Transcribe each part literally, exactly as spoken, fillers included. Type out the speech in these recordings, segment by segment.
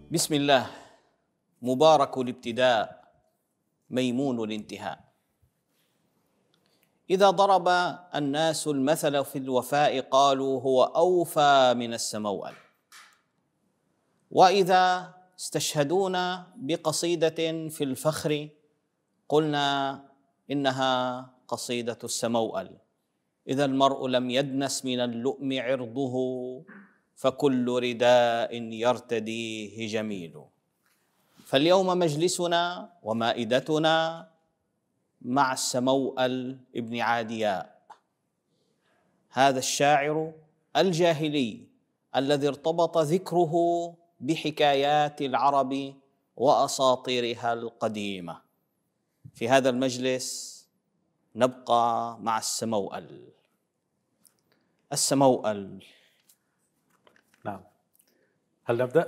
بسم الله، مبارك الابتداء، ميمون الانتهاء. إذا ضرب الناس المثل في الوفاء قالوا هو أوفى من السموأل، وإذا استشهدونا بقصيدة في الفخر قلنا إنها قصيدة السموأل. إذا المرء لم يدنس من اللؤم عرضه فكل رداء يرتديه جميل. فاليوم مجلسنا ومائدتنا مع السموأل ابن عادياء، هذا الشاعر الجاهلي الذي ارتبط ذكره بحكايات العرب وأساطيرها القديمة. في هذا المجلس نبقى مع السموأل. السموأل، نعم، هل نبدأ؟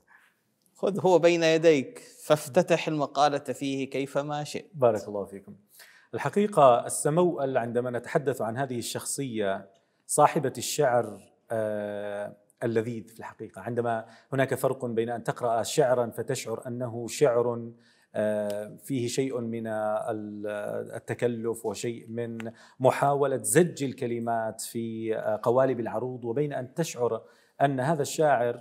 خذ هو بين يديك فافتتح المقالة فيه كيفما شئت. بارك الله فيكم. الحقيقة السموأل عندما نتحدث عن هذه الشخصية صاحبة الشعر آه اللذيذ، في الحقيقة عندما هناك فرق بين أن تقرأ شعرا فتشعر أنه شعر آه فيه شيء من التكلف وشيء من محاولة زج الكلمات في آه قوالب العروض، وبين أن تشعر أن هذا الشاعر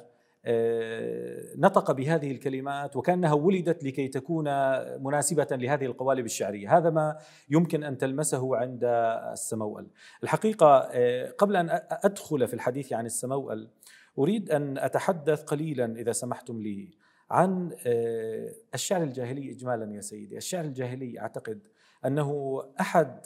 نطق بهذه الكلمات وكأنها ولدت لكي تكون مناسبة لهذه القوالب الشعرية. هذا ما يمكن أن تلمسه عند السموأل. الحقيقة قبل أن أدخل في الحديث عن السموأل أريد أن أتحدث قليلا إذا سمحتم لي عن الشعر الجاهلي إجمالا. يا سيدي، الشعر الجاهلي أعتقد أنه أحد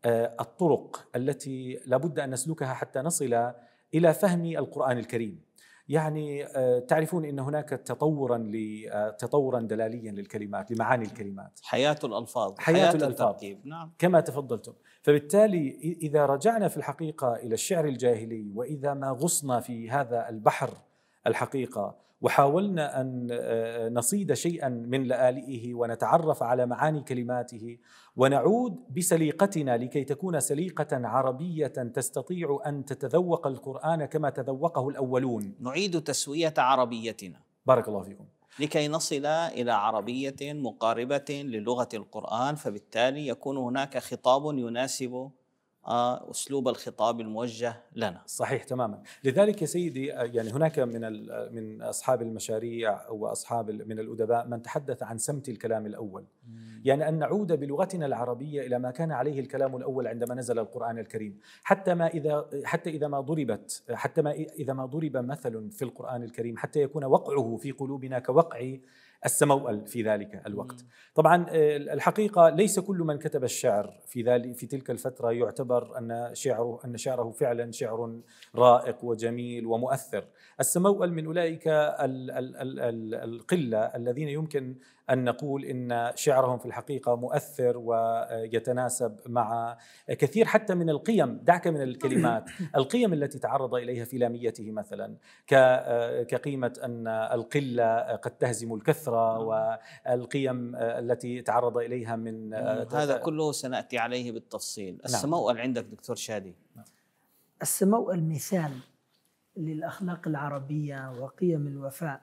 الطرق التي لابد أن نسلكها حتى نصل إلى فهم القرآن الكريم. يعني تعرفون أن هناك تطورا تطورا دلاليا للكلمات، لمعاني الكلمات، حياة الألفاظ، حياة, حياة الألفاظ. نعم، كما تفضلتم. فبالتالي إذا رجعنا في الحقيقة إلى الشعر الجاهلي، وإذا ما غصنا في هذا البحر الحقيقة وحاولنا أن نصيد شيئا من لآلئه ونتعرف على معاني كلماته ونعود بسليقتنا لكي تكون سليقة عربية تستطيع أن تتذوق القرآن كما تذوقه الأولون، نعيد تسوية عربيتنا. بارك الله فيكم. لكي نصل إلى عربية مقاربة للغة القرآن، فبالتالي يكون هناك خطاب يناسب أسلوب الخطاب الموجه لنا. صحيح تماما. لذلك يا سيدي يعني هناك من من أصحاب المشاريع وأصحاب من الأدباء من تحدث عن سمت الكلام الأول، مم. يعني أن نعود بلغتنا العربية إلى ما كان عليه الكلام الأول عندما نزل القرآن الكريم. حتى ما إذا حتى إذا ما ضربت حتى ما إذا ما ضرب مثل في القرآن الكريم حتى يكون وقعه في قلوبنا كوقع السموأل في ذلك الوقت. طبعا الحقيقة ليس كل من كتب الشعر في ذلك في تلك الفترة يعتبر أن شعره أن شعره فعلا شعر رائق وجميل ومؤثر. السموأل من أولئك ال ال ال ال القلة الذين يمكن أن نقول إن شعرهم في الحقيقة مؤثر ويتناسب مع كثير حتى من القيم، دعك من الكلمات، القيم التي تعرض إليها في لاميته مثلا كقيمة أن القلة قد تهزم الكثرة، والقيم التي تعرض إليها من هذا كله سنأتي عليه بالتفصيل. السموأل عندك دكتور شادي. السموأل مثال للأخلاق العربية وقيم الوفاء.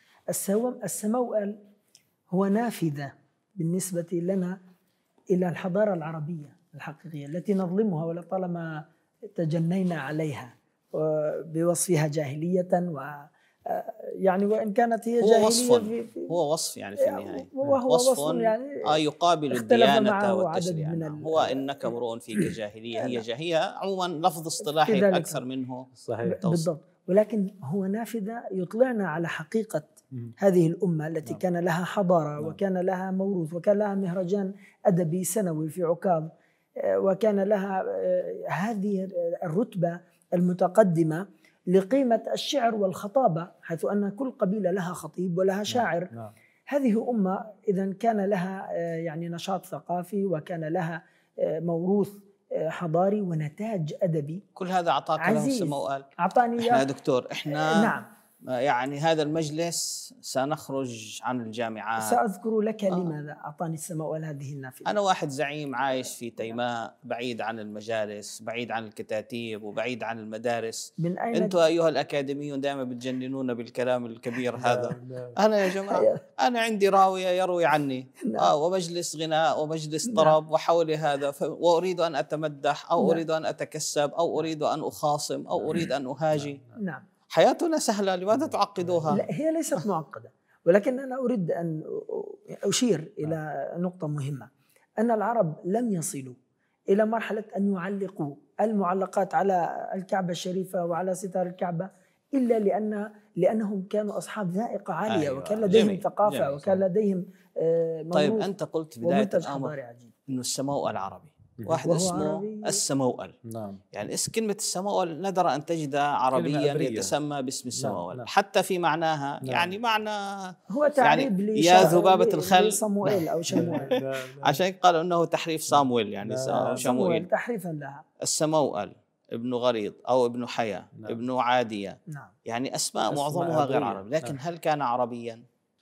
السموأل هو نافذة بالنسبة لنا إلى الحضارة العربية الحقيقية التي نظلمها ولطالما تجنينا عليها بوصفها جاهلية، و يعني وإن كانت هي جاهلية هو وصف في في هو وصف يعني في النهاية وهو وصف, وصف يعني آه يقابل الديانة والتشريع. هو إنك امرؤ فيك جاهلية، هي جاهلية عموما لفظ اصطلاحي أكثر منه. صحيح بالضبط، ولكن هو نافذة يطلعنا على حقيقة هذه الأمة التي نعم. كان لها حضارة نعم. وكان لها موروث وكان لها مهرجان أدبي سنوي في عكاظ، وكان لها هذه الرتبة المتقدمة لقيمة الشعر والخطابة، حيث أن كل قبيلة لها خطيب ولها شاعر. نعم. نعم. هذه أمة إذن كان لها يعني نشاط ثقافي وكان لها موروث حضاري ونتاج أدبي. كل هذا أعطاك له السموأل؟ أعطاني إحنا يا دكتور إحنا نعم يعني هذا المجلس سنخرج عن الجامعات. سأذكر لك آه. لماذا أعطاني السماء هذه النافذة. أنا واحد زعيم عايش في تيماء، بعيد عن المجالس، بعيد عن الكتاتيب، وبعيد عن المدارس. من أين أنتم أيها الأكاديميون دائما بتجننونا بالكلام الكبير هذا. أنا يا جماعة أنا عندي راوية يروي عني آه ومجلس غناء ومجلس طرب وحولي هذا، وأريد أن أتمدح أو أريد أن أتكسب أو أريد أن أخاصم أو أريد أن أهاجي. نعم. حياتنا سهلة، لماذا تعقدوها؟ لا، هي ليست معقدة، ولكن أنا أريد أن أشير إلى نقطة مهمة، أن العرب لم يصلوا إلى مرحلة أن يعلقوا المعلقات على الكعبة الشريفة وعلى ستار الكعبة إلا لأن لأنهم كانوا أصحاب ذائقة عالية. أيوة. وكان لديهم جميل. ثقافة جميل. وكان لديهم موروث. طيب أنت قلت بداية الأمر إنه السموء العربي، واحد اسمه عربي. السموأل. نعم. يعني اسم كلمة السموأل نادر أن تجد عربيا يتسمى باسم السموأل. نعم. حتى في معناها نعم. يعني معنى هو تعريب يعني يا ذبابة الخل صموئيل أو شموئيل. عشان قالوا أنه تحريف صامويل يعني شموئيل تحريفا لها. السموأل ابن غريض أو ابن حيا نعم. ابن عادية نعم. يعني أسماء معظمها غير عربي، لكن نعم. هل كان عربيا؟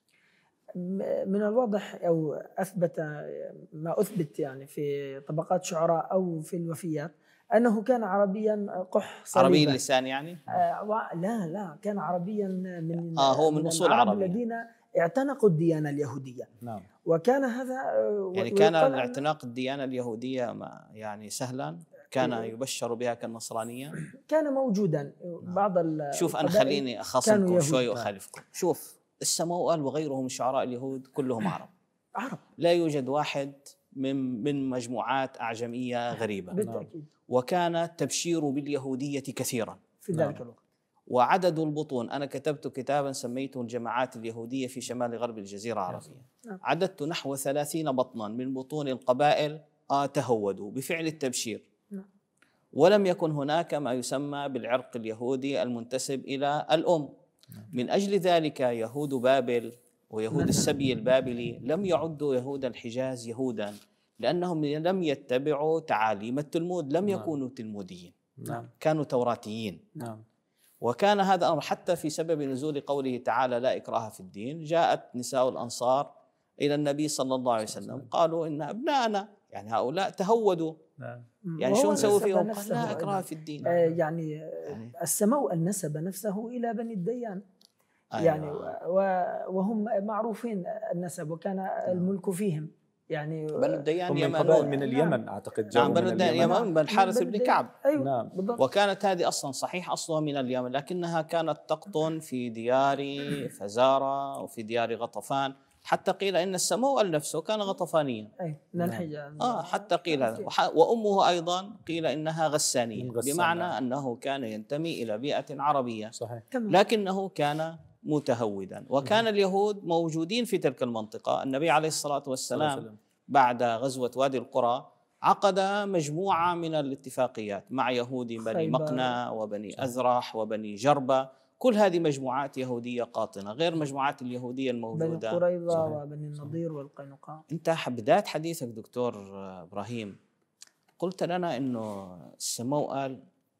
من الواضح أو أثبت ما أثبت يعني في طبقات شعراء أو في الوفيات أنه كان عربيا قح صليبا. عربي اللسان يعني؟ آه لا لا كان عربيا من آه هو من أصول عربية الذين اعتنقوا الديانة اليهودية. نعم. وكان هذا يعني كان اعتناق الديانة اليهودية يعني سهلا؟ كان يبشر بها كالنصرانية؟ كان موجودا. بعض شوف أنا خليني أخاصمكم شوي وأخالفكم. شوف السموأل وغيره من شعراء اليهود كلهم عرب. عرب. لا يوجد واحد من من مجموعات أعجمية غريبة. بالتأكيد. وكان التبشير باليهودية كثيرا في ذلك الوقت. وعدد البطون، أنا كتبت كتابا سميته الجماعات اليهودية في شمال غرب الجزيرة العربية. نعم. عددت نحو ثلاثين بطنا من بطون القبائل آه تهودوا بفعل التبشير. نعم. ولم يكن هناك ما يسمى بالعرق اليهودي المنتسب إلى الأم. من أجل ذلك يهود بابل ويهود السبي البابلي لم يعدوا يهود الحجاز يهودا، لأنهم لم يتبعوا تعاليم التلمود، لم يكونوا تلموديين. نعم. كانوا توراتيين. نعم. وكان هذا الأمر حتى في سبب نزول قوله تعالى لا إكراه في الدين. جاءت نساء الأنصار إلى النبي صلى الله عليه وسلم قالوا إن أبناءنا يعني هؤلاء تهودوا. نعم. يعني شو نسوي فيهم؟ قال لا إكراه في الدين. آه يعني, يعني السموء نسب نفسه إلى بني الديان. أيوة. يعني وهم معروفين النسب وكان الملك فيهم. يعني بنو الديان يمنون من اليمن أعتقد. نعم بنو الديان اليمن بن حارث بن كعب. أيوة. نعم. بالضبط. وكانت هذه أصلا صحيح أصلها من اليمن، لكنها كانت تقطن في ديار فزارة وفي ديار غطفان، حتى قيل إن السموأل نفسه كان غطفانيا. أي من الحجاز. آه حتى قيل هذا. وأمه أيضا قيل إنها غسانية، بمعنى أنه كان ينتمي إلى بيئة عربية. صحيح. لكنه كان متهودا. وكان اليهود موجودين في تلك المنطقة. النبي عليه الصلاة والسلام بعد غزوة وادي القرى عقد مجموعة من الاتفاقيات مع يهود بني مقنع وبني أزرح وبني جربة. كل هذه مجموعات يهودية قاطنة غير مجموعات اليهودية الموجودة بني قريظة وبني النضير والقينقاع. أنت بداية حديثك دكتور إبراهيم قلت لنا إنه السموأل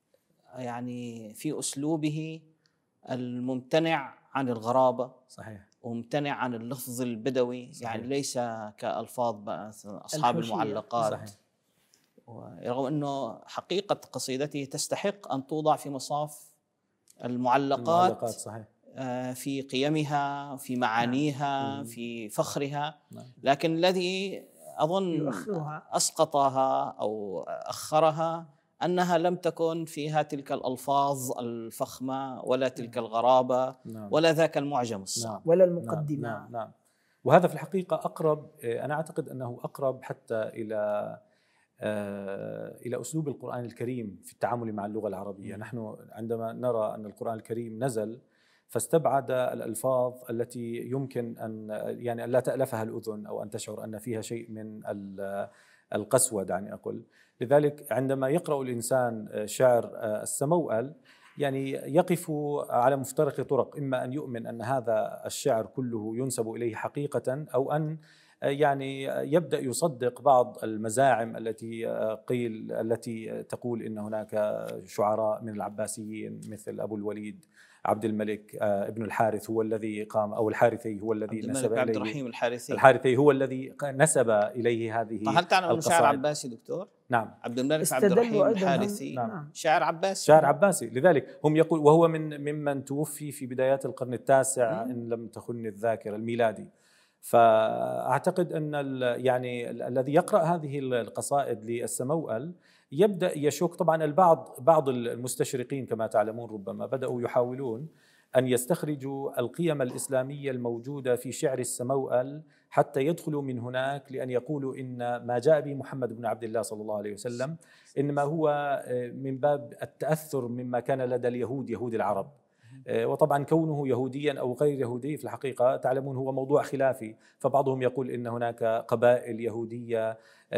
يعني في أسلوبه الممتنع عن الغرابة. صحيح. وممتنع عن اللفظ البدوي. صحيح. يعني ليس كألفاظ أصحاب المعلقات. صحيح. رغم أنه حقيقة قصيدته تستحق أن توضع في مصاف المعلقات, المعلقات. صحيح. في قيمها في معانيها. نعم. في فخرها. نعم. لكن الذي أظن يؤخرها. أسقطها أو أخرها أنها لم تكن فيها تلك الألفاظ الفخمة ولا تلك الغرابة. نعم. ولا ذاك المعجم الصعب. نعم. ولا المقدمة. نعم. نعم. وهذا في الحقيقة أقرب، أنا أعتقد أنه أقرب حتى إلى إلى أسلوب القرآن الكريم في التعامل مع اللغة العربية. نحن عندما نرى أن القرآن الكريم نزل فاستبعد الألفاظ التي يمكن أن يعني أن لا تألفها الأذن أو أن تشعر أن فيها شيء من القسوة دعني أقول. لذلك عندما يقرأ الإنسان شعر السموأل يعني يقف على مفترق طرق، إما أن يؤمن أن هذا الشعر كله ينسب إليه حقيقة، أو أن يعني يبدأ يصدق بعض المزاعم التي قيل التي تقول إن هناك شعراء من العباسيين مثل أبو الوليد عبد الملك ابن الحارث هو الذي قام، أو الحارثي هو الذي عبد نسب الملك إليه. عبد الرحيم الحارثي الحارثي هو الذي نسب إليه هذه. هل تعلم أنه شاعر عباسي دكتور؟ نعم. عبد الملك عبد الرحيم الحارثي نعم. شاعر عباسي. شاعر عباسي، لذلك هم يقول، وهو من ممن توفي في بدايات القرن التاسع إن لم تخن الذاكرة الميلادي. فأعتقد أن يعني الذي يقرأ هذه القصائد للسموأل يبدأ يشك. طبعا البعض بعض المستشرقين كما تعلمون ربما بدأوا يحاولون أن يستخرجوا القيم الإسلامية الموجودة في شعر السموأل حتى يدخلوا من هناك، لأن يقولوا إن ما جاء به محمد بن عبد الله صلى الله عليه وسلم إنما هو من باب التأثر مما كان لدى اليهود، يهود العرب. وطبعا كونه يهوديا أو غير يهودي في الحقيقة تعلمون هو موضوع خلافي. فبعضهم يقول إن هناك قبائل يهودية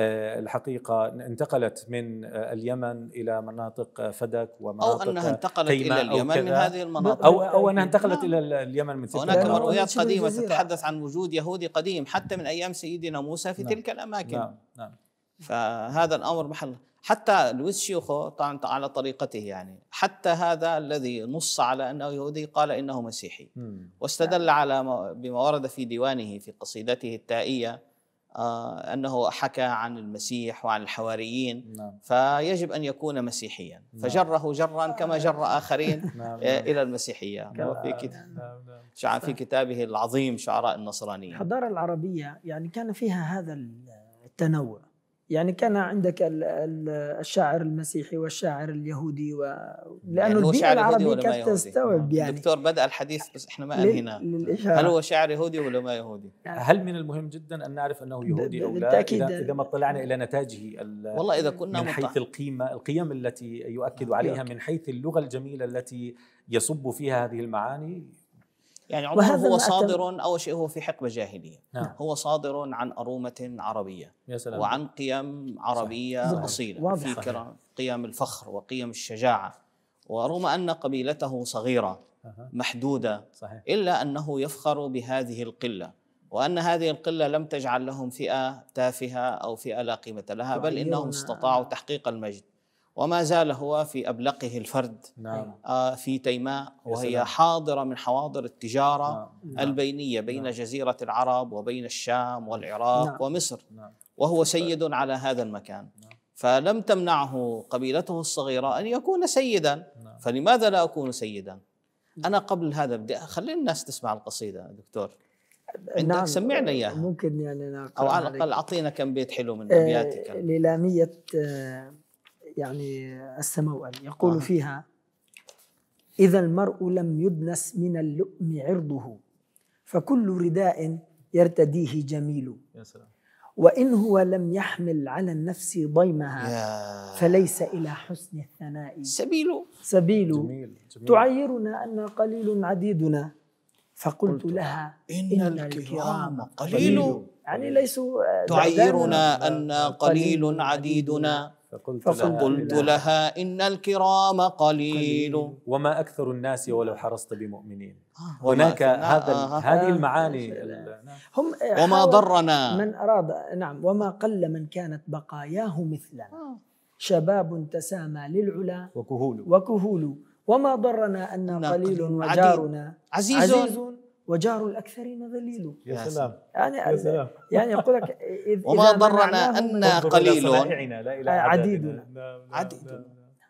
الحقيقة انتقلت من اليمن إلى مناطق فدك ومناطق أو أنها انتقلت إلى اليمن من هذه المناطق، أو, أو أنها انتقلت إلى اليمن من تلك هناك المناطق. مرويات قديمة تتحدث عن وجود يهودي قديم حتى من أيام سيدنا موسى في نعم. تلك الأماكن. نعم. نعم. فهذا الأمر محل، حتى لويس شيوخو طبعا على طريقته، يعني حتى هذا الذي نص على أنه يهودي قال إنه مسيحي، مم. واستدل على بما ورد في ديوانه في قصيدته التائية آه أنه حكى عن المسيح وعن الحواريين. نعم. فيجب أن يكون مسيحيا، نعم. فجره جرا كما جر آخرين نعم. إلى المسيحية. وفي كتاب نعم. في كتابه العظيم شعراء النصرانية. الحضارة العربية يعني كان فيها هذا التنوع، يعني كان عندك الشاعر المسيحي والشاعر اليهودي، لأنه يعني البيئة العربية كانت تستوعب. يعني دكتور بدأ الحديث بس احنا ما انهينا. هل هو شاعر يهودي ولا ما يهودي؟ هل من المهم جدا أن نعرف أنه يهودي أو لا؟ إذا, إذا ما اطلعنا إلى نتاجه والله إذا كنا من حيث القيمة القيم التي يؤكد عليها، من حيث اللغة الجميلة التي يصب فيها هذه المعاني. يعني عموما هو صادر، أول شيء هو في حقبة جاهلية. نعم. هو صادر عن أرومة عربية وعن قيم عربية صحيح. أصيلة في صحيح. قيم الفخر وقيم الشجاعة، ورغم أن قبيلته صغيرة محدودة صحيح. إلا أنه يفخر بهذه القلة، وأن هذه القلة لم تجعل لهم فئة تافهة أو فئة لا قيمة لها، بل إنهم استطاعوا تحقيق المجد. وما زال هو في أبلقه الفرد. نعم. آه في تيماء، وهي حاضرة من حواضر التجارة نعم. البينية بين نعم. جزيرة العرب وبين الشام والعراق نعم. ومصر نعم. وهو سيد على هذا المكان. نعم. فلم تمنعه قبيلته الصغيرة أن يكون سيدا. نعم. فلماذا لا أكون سيدا؟ أنا قبل هذا بدي أخلي الناس تسمع القصيدة دكتور. عندك نعم. سمعنا إياها ممكن يعني أو على الأقل أعطينا كم بيت حلو من أبياتك. آه للامية آه يعني السموأل يقول آه. فيها: إذا المرء لم يدنس من اللؤم عرضه، فكل رداء يرتديه جميل. يا سلام. وإن هو لم يحمل على النفس ضيمها، يا. فليس إلى حسن الثناء سبيل سبيل جميل. جميل. تعيرنا أن قليل عديدنا، فقلت لها إن, إن الكرام قليل. قليل. يعني ليسوا تعيرنا أن قليل عديدنا، فقلت, فقلت لها, لها إن الكرام قليل. قليل. وما أكثر الناس ولو حرصت بمؤمنين. آه هناك هذا آه هذه المعاني. آه هم وما ضرنا من أراد نعم وما قل من كانت بقاياه مثلنا. آه شباب تسامى للعلا وكهول وكهول وما ضرنا أن قليل وجارنا عزيز, عزيز وجار الأكثرين ذليل. يا سلام. يعني يا سلام. يعني يقول لك وما ضرنا أن قليل عديد عديد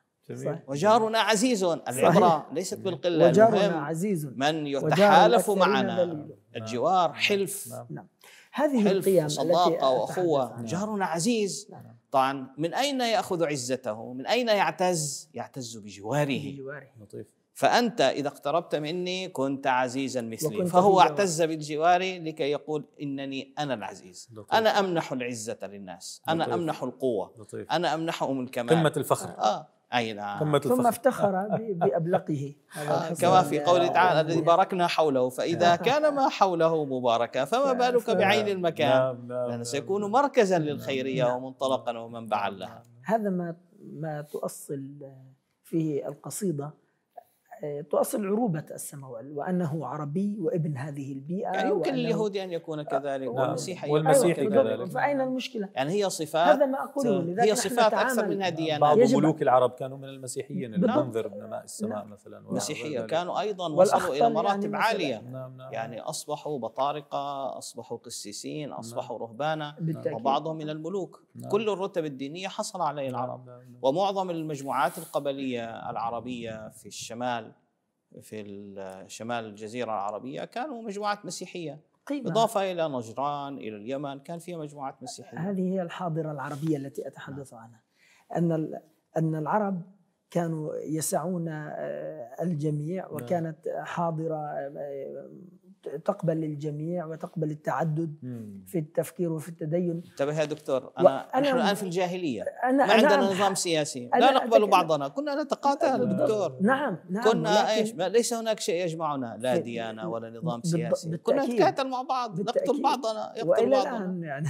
وجارنا عزيز. العبرة ليست بالقلة، وجارنا عزيز من يتحالف معنا. الجوار حلف. نعم. هذه القيم صداقة وأخوة. جارنا عزيز. طبعا من أين يأخذ عزته؟ من أين يعتز؟ يعتز بجواره. لطيف. فأنت إذا اقتربت مني كنت عزيزا مثلي، فهو اعتز بالجوار لكي يقول إنني أنا العزيز. لطيف. أنا أمنح العزة للناس. أنا لطيف. أمنح القوة. لطيف. أنا أمنحهم الكمال. قمة الفخر. آه. أي نعم. قمة الفخر. ثم افتخر بأبلقه. آه. كما في قوله تعالى: الذي باركنا حوله فإذا كان ما حوله مباركا فما بالك بعين المكان. لأنه سيكون مركزا للخيرية ومنطلقا ومنبعا لها. هذا ما ما تؤصل فيه القصيدة تؤصل عروبة السماوال وأنه عربي وابن هذه البيئة. يعني يمكن اليهودي أن يكون كذلك والمسيحي والمسيحي أيوة كذلك. فأين المشكلة؟ يعني هي صفات، هذا ما أقوله. هي صفات أكثر منها ديانات. بعض ملوك العرب كانوا من المسيحيين، المنذر بن ماء السماء نعم. مثلا مسيحية كانوا أيضا وصلوا إلى مراتب يعني عالية. نعم نعم. يعني أصبحوا بطارقة، أصبحوا قسيسين، أصبحوا نعم. رهبانا، بالتأكيد. وبعضهم من الملوك. نعم. كل الرتب الدينية حصل عليه العرب. نعم. نعم. ومعظم المجموعات القبلية العربية في الشمال، في شمال الجزيرة العربية، كانوا مجموعات مسيحية، قيمة. إضافة إلى نجران، إلى اليمن كان فيها مجموعات مسيحية. هذه هي الحاضرة العربية التي أتحدث عنها، أن أن العرب كانوا يسعون الجميع، وكانت حاضرة تقبل الجميع وتقبل التعدد في التفكير وفي التدين. انتبه يا دكتور، أنا نحن الآن في الجاهلية، أنا ما عندنا نعم نظام سياسي، لا نقبل بعضنا، كنا نتقاتل دكتور. نعم نعم كنا ايش؟ ليس هناك شيء يجمعنا، لا ديانة ولا نظام سياسي، كنا نتقاتل مع بعض، نقتل بعضنا، يقتل بعضنا يعني.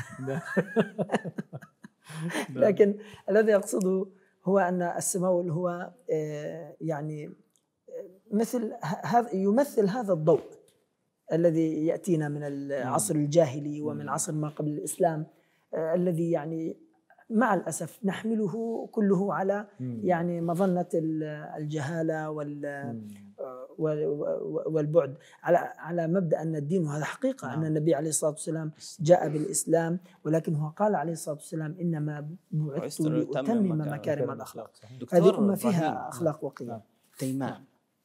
لكن الذي أقصده هو أن السماول هو يعني مثل هذا، يمثل هذا الضوء الذي يأتينا من العصر الجاهلي ومن عصر ما قبل الإسلام، الذي يعني مع الأسف نحمله كله على يعني مظنة الجهالة والبعد، على على مبدأ أن الدين، وهذا حقيقة أن النبي عليه الصلاة والسلام جاء بالإسلام، ولكن هو قال عليه الصلاة والسلام إنما بعثت لأتمم مكارم الأخلاق. هذه الأمة فيها أخلاق وقيم. تيماء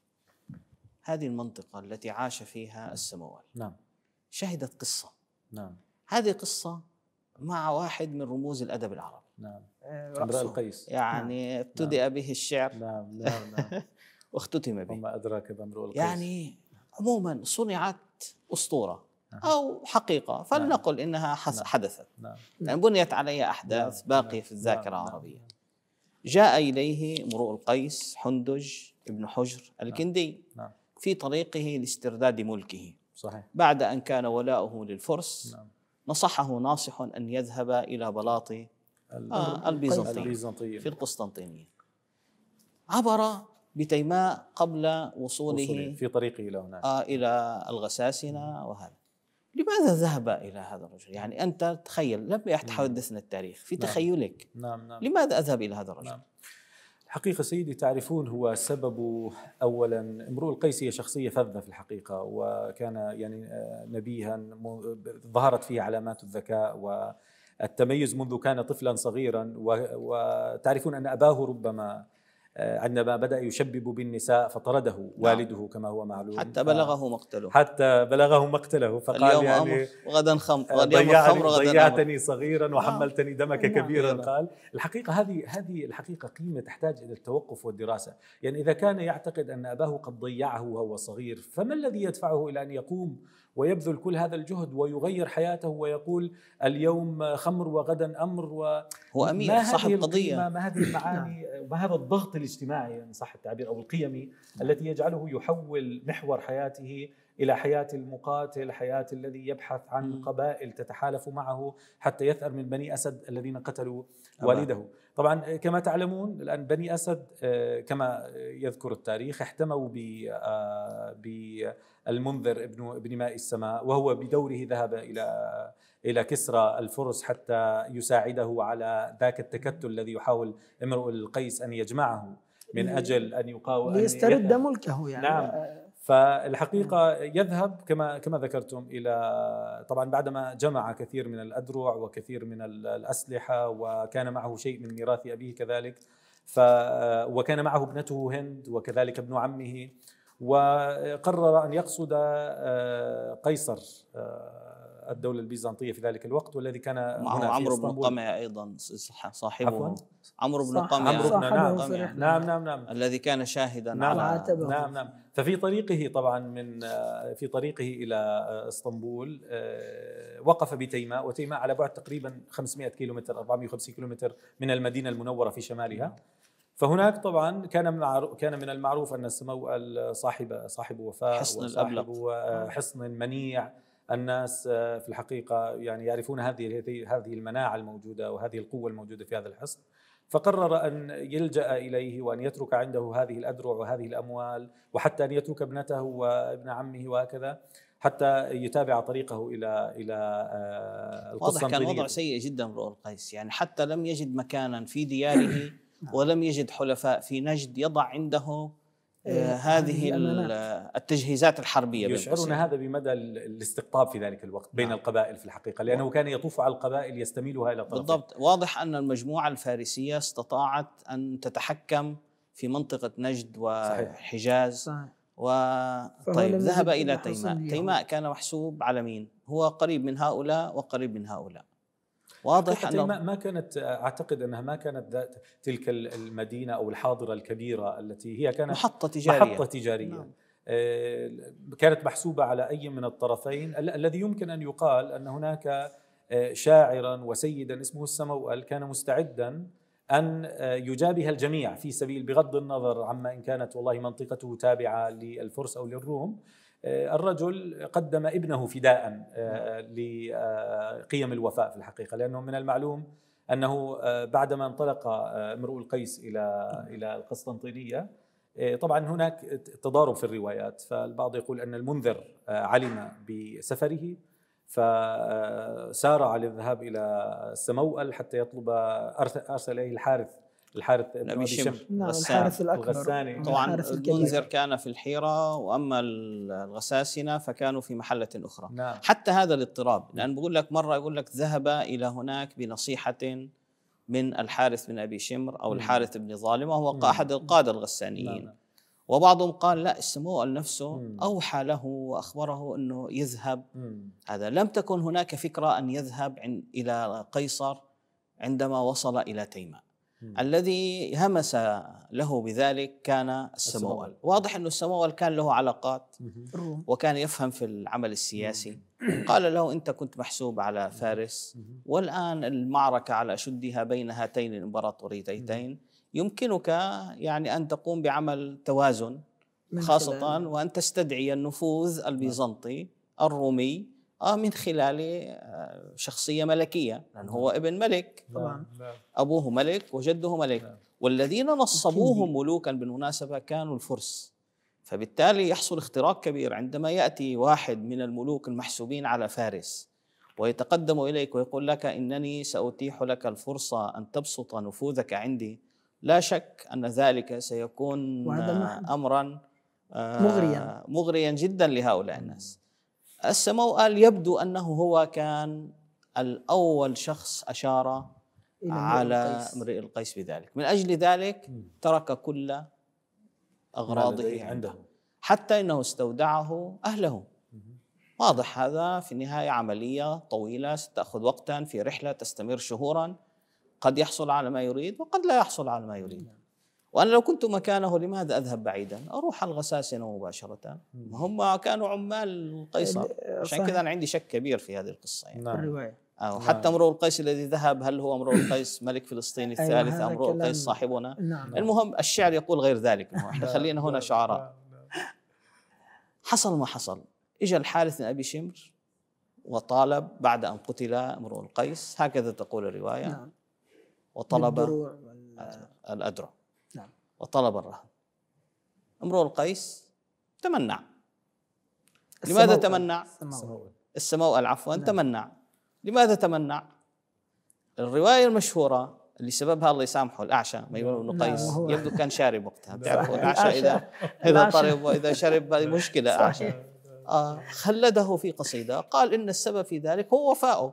هذه المنطقة التي عاش فيها السماوال نعم شهدت قصة. نعم. هذه قصة مع واحد من رموز الأدب العربي. نعم. امرؤ القيس. يعني ابتدأ نعم. به الشعر. نعم نعم نعم. واختتم به. وما أدراك بامرؤ القيس. يعني عموما صنعت أسطورة نعم. أو حقيقة، فلنقل نعم. إنها حدثت نعم. يعني بنيت عليها أحداث نعم. باقية في الذاكرة نعم. العربية. جاء إليه امرؤ القيس حندج ابن حجر الكندي نعم. في طريقه لاسترداد ملكه. صحيح. بعد أن كان ولاؤه للفرس نعم. نصحه ناصح أن يذهب إلى بلاط آه البيزنطي في القسطنطينية. عبر بتيماء قبل وصوله في طريقه إلى هناك آه إلى الغساسنة وهذا. لماذا ذهب إلى هذا الرجل؟ يعني أنت تخيل، لم يتحدثنا التاريخ في نعم. تخيلك نعم. نعم. لماذا أذهب إلى هذا الرجل؟ نعم. حقيقة سيدي تعرفون هو سبب أولا امرؤ القيس هي شخصية فذة في الحقيقة، وكان يعني نبيها ظهرت فيه علامات الذكاء والتميز منذ كان طفلا صغيرا، وتعرفون أن أباه ربما عندما بدأ يشبب بالنساء فطرده نعم. والده كما هو معلوم، حتى بلغه مقتله حتى بلغه مقتله فقال اليوم يعني أمر وغدا خمر، ضيعني ضيعتني صغيرا وحملتني دمك كبيرا. قال الحقيقة هذه هذه الحقيقة قيمة تحتاج إلى التوقف والدراسة. يعني إذا كان يعتقد أن أباه قد ضيعه وهو صغير، فما الذي يدفعه إلى أن يقوم ويبذل كل هذا الجهد ويغير حياته ويقول اليوم خمر وغدا أمر؟ هو أمير صاحب قضية. ما هذه المعاني وما هذا الضغط الاجتماعي إن صح التعبير أو القيمي التي يجعله يحول محور حياته إلى حياة المقاتل، حياة الذي يبحث عن قبائل تتحالف معه حتى يثأر من بني أسد الذين قتلوا والده. طبعا كما تعلمون الآن بني أسد كما يذكر التاريخ احتموا بالمنذر ابن ابن ماء السماء، وهو بدوره ذهب إلى إلى كسرى الفرس حتى يساعده على ذاك التكتل الذي يحاول امرؤ القيس أن يجمعه من أجل أن يقاوم ليسترد ملكه يعني. نعم. فالحقيقة يذهب كما كما ذكرتم إلى طبعا بعدما جمع كثير من الأدرع وكثير من الأسلحة، وكان معه شيء من ميراث أبيه كذلك، ف وكان معه ابنته هند وكذلك ابن عمه، وقرر أن يقصد قيصر الدولة البيزنطية في ذلك الوقت، والذي كان معه عمرو بن قمع أيضا صاحبه. عمرو بن قمع نعم. نعم نعم نعم الذي كان شاهدا نعم على نعم نعم. ففي طريقه طبعا من في طريقه إلى اسطنبول وقف بتيماء، وتيماء على بعد تقريبا خمسمائة كيلومتر أربعمائة وخمسين كيلومتر من المدينة المنورة في شمالها. فهناك طبعا كان كان من المعروف أن السماوال صاحب صاحب وفاء وصاحب حصن منيع. الناس في الحقيقة يعني يعرفون هذه هذه المناعة الموجودة وهذه القوة الموجودة في هذا الحصن. فقرر أن يلجأ إليه وأن يترك عنده هذه الأذرع وهذه الأموال، وحتى أن يترك ابنته وابن عمه وهكذا حتى يتابع طريقه إلى إلى القسطنطينية. واضح كان وضع سيء جدا امرؤ القيس، يعني حتى لم يجد مكانا في دياره ولم يجد حلفاء في نجد يضع عنده آه هذه التجهيزات الحربية. يشعرنا هذا بمدى الاستقطاب في ذلك الوقت بين نعم. القبائل في الحقيقة، لأنه كان يطوف على القبائل يستميلها إلى طرفه. بالضبط. واضح أن المجموعة الفارسية استطاعت أن تتحكم في منطقة نجد وحجاز. صحيح. و طيب ذهب إلى تيماء. تيماء كان محسوب على مين؟ هو قريب من هؤلاء وقريب من هؤلاء. واضح أن تيماء ما كانت، أعتقد أنها ما كانت ذات تلك المدينة أو الحاضرة الكبيرة التي هي كانت محطة تجارية, محطة تجارية. نعم. كانت محسوبة على أي من الطرفين. الذي يمكن أن يقال أن هناك شاعرا وسيدا اسمه السموأل كان مستعدا أن يجابه الجميع في سبيل، بغض النظر عما إن كانت والله منطقته تابعة للفرس أو للروم. الرجل قدم ابنه فداء لقيم الوفاء في الحقيقة، لأنه من المعلوم أنه بعدما انطلق امرؤ القيس إلى إلى القسطنطينية، طبعا هناك تضارب في الروايات، فالبعض يقول أن المنذر علم بسفره فسارع للذهاب إلى السموأل حتى يطلب، أرسل إليه الحارث الحارث بن أبي شمر. نعم الحارث الأكبر. طبعا المنذر كان في الحيرة، وأما الغساسنة فكانوا في محلة أخرى. نعم. حتى هذا الاضطراب، لأن بقول لك مرة يقول لك ذهب إلى هناك بنصيحة من الحارث بن أبي شمر أو الحارث بن ظالم، وهو أحد القادة الغسانيين. نعم. وبعضهم قال لا، السموأل نفسه مم. أوحى له وأخبره أنه يذهب. مم. هذا لم تكن هناك فكرة أن يذهب إلى قيصر عندما وصل إلى تيماء. مم. الذي همس له بذلك كان السموأل. واضح أن السموأل كان له علاقات مم. وكان يفهم في العمل السياسي. مم. قال له أنت كنت محسوب على فارس، مم. والآن المعركة على أشدها بين هاتين الإمبراطوريتين، يمكنك يعني أن تقوم بعمل توازن، خاصة وأن تستدعي النفوذ البيزنطي الرومي من خلال شخصية ملكية، لأنه هو ابن ملك طبعا، أبوه ملك وجده ملك، والذين نصبوهم ملوكا بالمناسبة كانوا الفرس. فبالتالي يحصل اختراق كبير عندما يأتي واحد من الملوك المحسوبين على فارس ويتقدم إليك ويقول لك إنني سأتيح لك الفرصة أن تبسط نفوذك عندي. لا شك أن ذلك سيكون أمرا مغريا مغريا جدا لهؤلاء الناس. السموأل يبدو أنه هو كان الأول شخص أشار على امرئ القيس بذلك، من أجل ذلك ترك كل أغراضه عنده، حتى إنه استودعه أهله. واضح هذا في النهاية عملية طويلة ستأخذ وقتا، في رحلة تستمر شهورا، قد يحصل على ما يريد وقد لا يحصل على ما يريد. وأنا لو كنت مكانه لماذا أذهب بعيدا؟ أروح الغساسنة مباشرة، هم كانوا عمال قيصر. عشان كذا أنا عندي شك كبير في هذه القصة يعني. نعم. أو حتى امرؤ القيس الذي ذهب، هل هو امرؤ القيس ملك فلسطين الثالث أم امرؤ القيس صاحبنا؟ نعم. المهم الشعر يقول غير ذلك، احنا خلينا هنا شعراء. حصل ما حصل، إجا الحارث بن أبي شمر وطالب بعد أن قتل امرؤ القيس، هكذا تقول الرواية. نعم. وطلب الأدرع. نعم. وطلب الرهن. امرؤ القيس تمنع. لماذا تمنع؟ السموأل عفوا. نعم. تمنع. لماذا تمنع؟ الرواية المشهورة اللي سببها الله يسامحه الأعشى ميمون بن قيس، نعم. يبدو كان شارب وقتها، بتعرفوا الأعشى إذا إذا طرب وإذا شرب هذه مشكلة. أعشى آه خلده في قصيدة قال إن السبب في ذلك هو وفاؤه.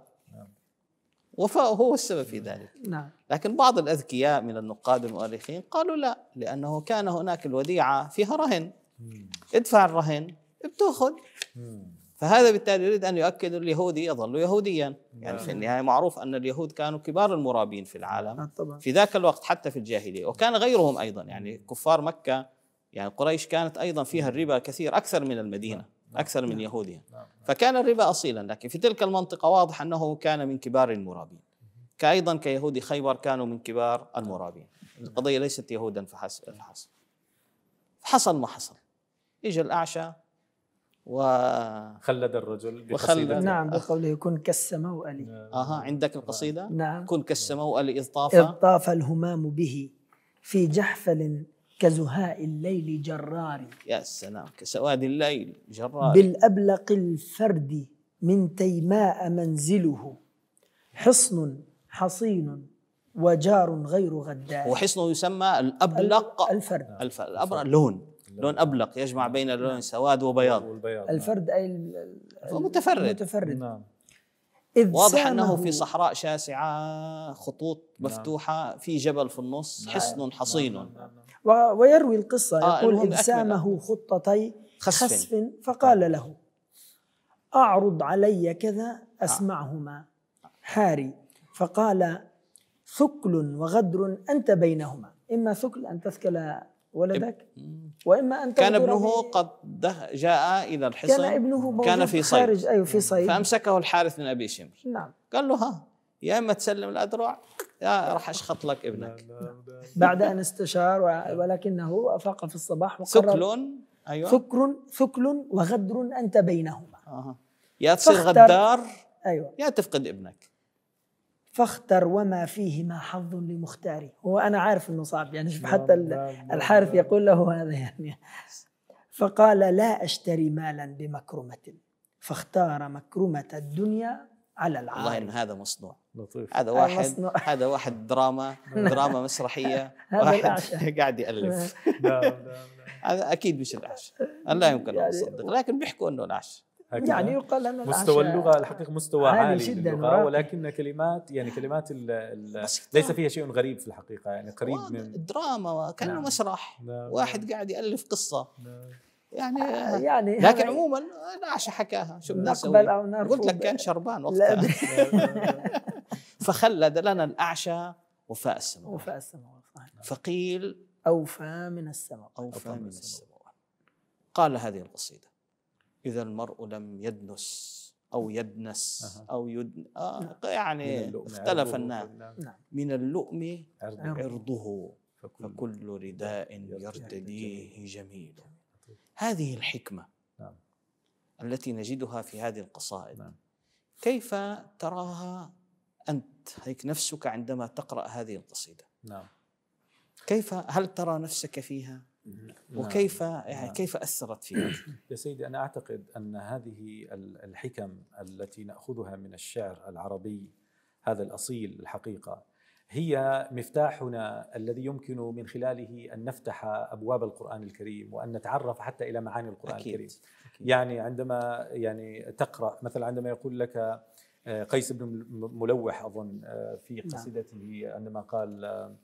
وفاؤه هو السبب في ذلك. نعم. لكن بعض الأذكياء من النقاد المؤرخين قالوا لا، لأنه كان هناك الوديعة فيها رهن، ادفع الرهن بتأخذ. فهذا بالتالي يريد أن يؤكد اليهودي يظل يهوديا. يعني في النهاية معروف أن اليهود كانوا كبار المرابين في العالم في ذاك الوقت حتى في الجاهلية، وكان غيرهم أيضا، يعني كفار مكة يعني قريش كانت أيضا فيها الربا كثير أكثر من المدينة، أكثر من يهوديا، فكان الربا أصيلا. لكن في تلك المنطقة واضح أنه كان من كبار المرابين، كأيضا كيهودي خيبر كانوا من كبار المرابين. القضية ليست يهودا فحسب. حصل ما حصل، إجا الأعشى وخلد الرجل وخلد بقصيدته. نعم بقوله كن كالسموأل. اها عندك القصيده؟ نعم. كن كالسموأل إذ طاف إذ طاف الهمام به في جحفل كزهاء الليل جرار. يا سلام، كسواد الليل جرار. بالأبلق الفرد من تيماء منزله حصن حصين وجار غير غدار. وحصنه يسمى الأبلق الفرد. الف... الأبلق لون لون أبلق يجمع بين اللون سواد وبياض. الفرد أي متفرد. المتفرد. نعم. إذ واضح أنه في صحراء شاسعة، خطوط مفتوحة، في جبل في النص، حصن حصين. نعم. نعم. ويروي القصة آه يقول إذ سامه خطتي خسف. خسف فقال له أعرض علي كذا أسمعهما حاري، فقال ثكل وغدر أنت بينهما، إما ثكل أن تثكل ولدك وإما أن كان ابنه قد جاء إلى الحصن، كان ابنه كان في صيد، خارج أيوه في صيد، فأمسكه الحارث من أبي شمر. نعم. قال له ها يا إما تسلم الأدرع يا راح أشخط لك ابنك. بعد أن استشار ولكنه أفاق في الصباح وقرر ثكل أيوة ثكل ثكل وغدر أنت بينهما. آه. يا تصير غدار أيوة. يا تفقد ابنك. فاختر وما فيهما حظ لمختاري. هو أنا عارف أنه صعب يعني، شوف حتى الحارث يقول له هذا يعني. فقال لا أشتري مالا بمكرمة، فاختار مكرمة الدنيا على العار. والله إن هذا مصنوع لطيف. هذا واحد هذا واحد دراما دراما مسرحية، واحد قاعد يألف. هذا أكيد مش الأعشى، لا يمكن أن نصدق، لكن بيحكوا أنه الأعشى. يعني يقال أن مستوى اللغة الحقيقة مستوى عالي جدا للغة، ولكن كلمات يعني كلمات ال ال ليس فيها شيء غريب في الحقيقة، يعني قريب من الدراما كأنه نعم. مسرح نعم. واحد قاعد يألف قصة نعم. يعني يعني لكن عموما الأعشى حكاها شو بدنا نسوي؟ قلت لك كان شربان وقتها. فخلد لنا الأعشى وفاء السماوات. وفاء السماوات. فقيل أوفى من السماوات. أوفى من السماوات. قال هذه القصيدة: إذا المرء لم يدنس أو يدنس أو يدن آه يعني اختلف الناس. من اللؤم عرضه فكل رداء يرتديه جميل. هذه الحكمة التي نجدها في هذه القصائد، كيف تراها أنت هيك نفسك عندما تقرأ هذه القصيدة؟ كيف هل ترى نفسك فيها؟ وكيف يعني كيف أثرت فيك؟ يا سيدي أنا أعتقد أن هذه الحكم التي نأخذها من الشعر العربي هذا الأصيل الحقيقة هي مفتاحنا الذي يمكن من خلاله أن نفتح أبواب القرآن الكريم وأن نتعرف حتى إلى معاني القرآن أكيد. الكريم. أكيد. يعني عندما يعني تقرأ مثلا عندما يقول لك قيس بن ملوح أظن في قصيدته عندما قال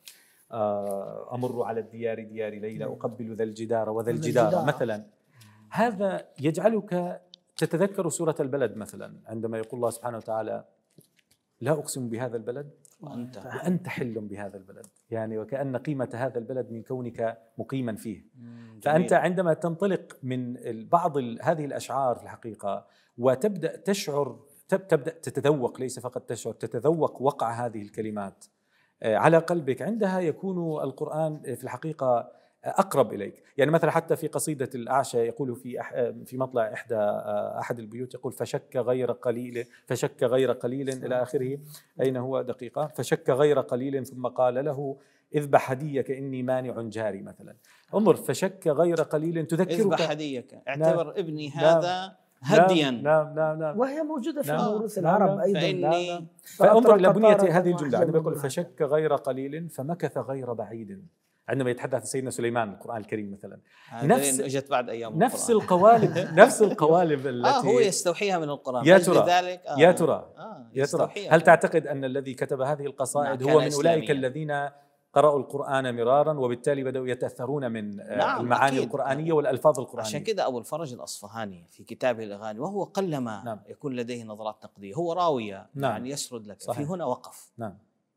أمر على الديار ديار ليلى أقبل ذا الجدار وذا الجدار مثلا، هذا يجعلك تتذكر سورة البلد مثلا عندما يقول الله سبحانه وتعالى لا أقسم بهذا البلد وأنت, وأنت حل بهذا البلد، يعني وكأن قيمة هذا البلد من كونك مقيما فيه. فأنت عندما تنطلق من بعض هذه الأشعار في الحقيقة وتبدأ تشعر تبدأ تتذوق، ليس فقط تشعر، تتذوق وقع هذه الكلمات على قلبك، عندها يكون القرآن في الحقيقة أقرب إليك. يعني مثلا حتى في قصيدة الأعشى يقول في في مطلع إحدى أحد البيوت يقول فشك غير قليل فشك غير قليل إلى آخره، أين هو دقيقة، فشك غير قليل ثم قال له اذبح هديك إني مانع جاري مثلا. انظر فشك غير قليل تذكرك اذبح هديك، اعتبر نعم. ابني هذا هديا. نعم نعم نعم. وهي موجودة في موروث نعم. العرب أيضا. فإني فانظر إلى بنية هذه الجملة عندما يقول فشك غير قليل فمكث غير بعيد، عندما يتحدث سيدنا سليمان القرآن الكريم مثلا نفس اجت بعد ايام نفس القوالب نفس القوالب التي آه هو يستوحيها من القرآن. يا ترى آه يا ترى آه يا ترى هل تعتقد أن الذي كتب هذه القصائد هو من أولئك الذين قرأوا القرآن مرارا وبالتالي بدأوا يتأثرون من نعم المعاني أكيد. القرآنية والألفاظ القرآنية؟ عشان كده أبو الفرج الأصفهاني في كتابه الأغاني وهو قلما نعم. يكون لديه نظرات نقدية، هو راوية نعم. يعني يسرد لك صحيح. في هنا وقف نعم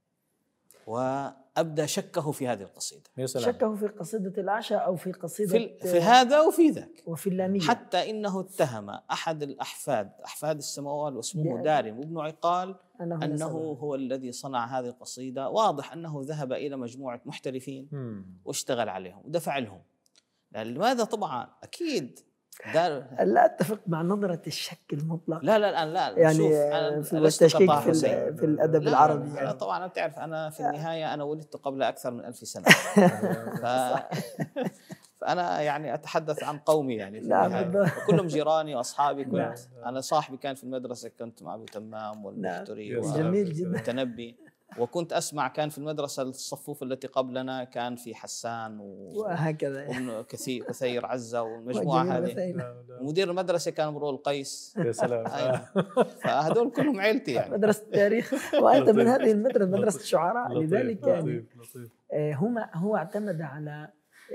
وأبدأ شكه في هذه القصيدة. شكه في قصيدة العشاء أو في قصيدة في, في هذا وفي ذاك وفي اللامية، حتى إنه اتهم أحد الأحفاد أحفاد السموال واسمه دارم وابن عقال أنه, أنه هو الذي صنع هذه القصيدة. واضح أنه ذهب إلى مجموعة محترفين مم. واشتغل عليهم ودفع لهم. لماذا؟ طبعا أكيد لا اتفق مع نظره الشك المطلق. لا لا الان لا يعني شوف أنا في التشكيك في, في الادب لا العربي. لا يعني. لا طبعا أنا بتعرف انا في النهايه انا ولدت قبل اكثر من ألف سنه. ف... فانا يعني اتحدث عن قومي يعني في النهايه، وكلهم جيراني واصحابي. كنت نعم. انا صاحبي كان في المدرسه كنت مع ابو تمام والمحتري نعم. جميل جدا والمتنبي، وكنت أسمع كان في المدرسة الصفوف التي قبلنا كان في حسان و... وهكذا وابن كثير كثير عزة والمجموعة هذه، ومدير المدرسة كان مرول القيس. يا سلام. فهذول كلهم عيلتي يعني. مدرسة التاريخ وأنت من هذه المدرسة مدرسة الشعراء. لذلك يعني هو هو اعتمد على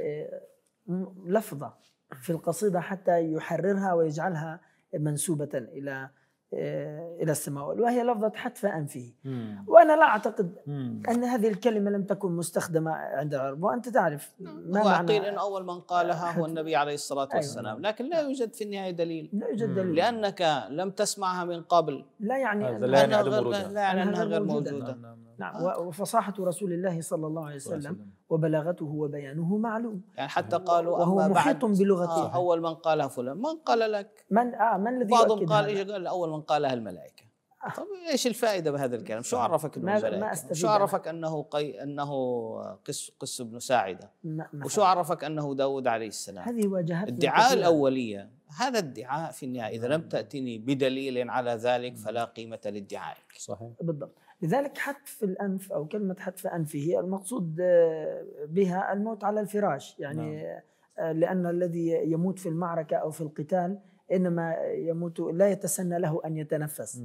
لفظة في القصيدة حتى يحررها ويجعلها منسوبة إلى إلى السماوات، وهي لفظة حتف أنفه. مم. وأنا لا أعتقد مم. أن هذه الكلمة لم تكن مستخدمة عند العرب، وأنت تعرف ما معنى. قيل أن أول من قالها هو النبي عليه الصلاة والسلام. أيوة. لكن لا يوجد في النهاية دليل. لا يوجد دليل لأنك لم تسمعها من قبل لا يعني أن لا يعني غير لا يعني أنها غير موجودة, موجودة. نعم, نعم, نعم. آه. وفصاحة رسول الله صلى الله عليه وسلم وبلاغته وبيانه معلوم. يعني حتى قالوا وهو محيط بلغته. آه أول من قالها فلان. من قال لك؟ من آه من الذي بعضهم قال إيش قال أول من قالها الملائكة. طب ايش الفائده بهذا الكلام؟ شو عرفك انه الملائكه؟ شو عرفك انه قي انه قس قس بن ساعده؟ وشو عرفك انه داود عليه السلام؟ هذه واجهات الادعاء الاوليه. هذا ادعاء في النهايه اذا لم تاتني بدليل على ذلك فلا قيمه لادعائك. صحيح بالضبط. لذلك حتف الانف او كلمه حتف انفه المقصود بها الموت على الفراش، يعني نعم. لان الذي يموت في المعركه او في القتال انما يموت لا يتسنى له ان يتنفس،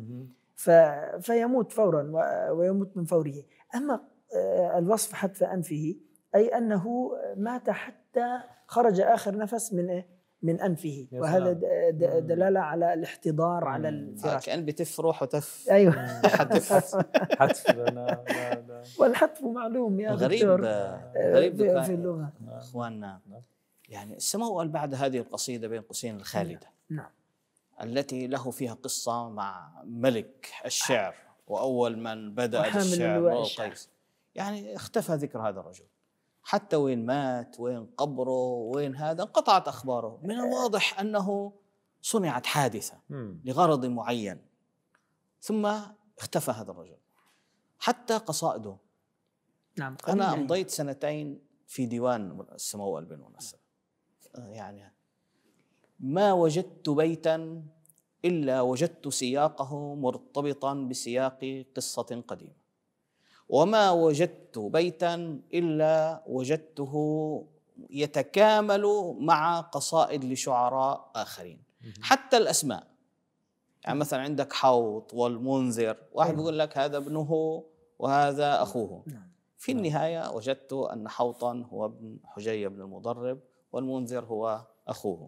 فيموت فورا ويموت من فوره. أما الوصف حتف أنفه أي أنه مات حتى خرج آخر نفس من من أنفه، وهذا دلالة على الاحتضار مم. على الفراش. كأن بتف روح وتف. أيوه حتف حتف. والحتف معلوم يا غريب دكتور غريب في اللغة. إخواننا يعني السماء بعد هذه القصيدة بين قوسين الخالدة نعم التي له فيها قصة مع ملك الشعر وأول من بدأ بالشعر مرول القيس، يعني اختفى ذكر هذا الرجل، حتى وين مات وين قبره وين هذا انقطعت أخباره. من الواضح أنه صنعت حادثة لغرض معين ثم اختفى هذا الرجل. حتى قصائده نعم. أنا أمضيت سنتين في ديوان السماوات بالمناسبة، يعني ما وجدت بيتا إلا وجدت سياقه مرتبطا بسياق قصة قديمة، وما وجدت بيتا إلا وجدته يتكامل مع قصائد لشعراء آخرين. حتى الأسماء، يعني مثلا عندك حوط والمنذر، واحد بيقول لك هذا ابنه وهذا أخوه. في النهاية وجدت أن حوطا هو ابن حجي بن المضرب والمنذر هو أخوه.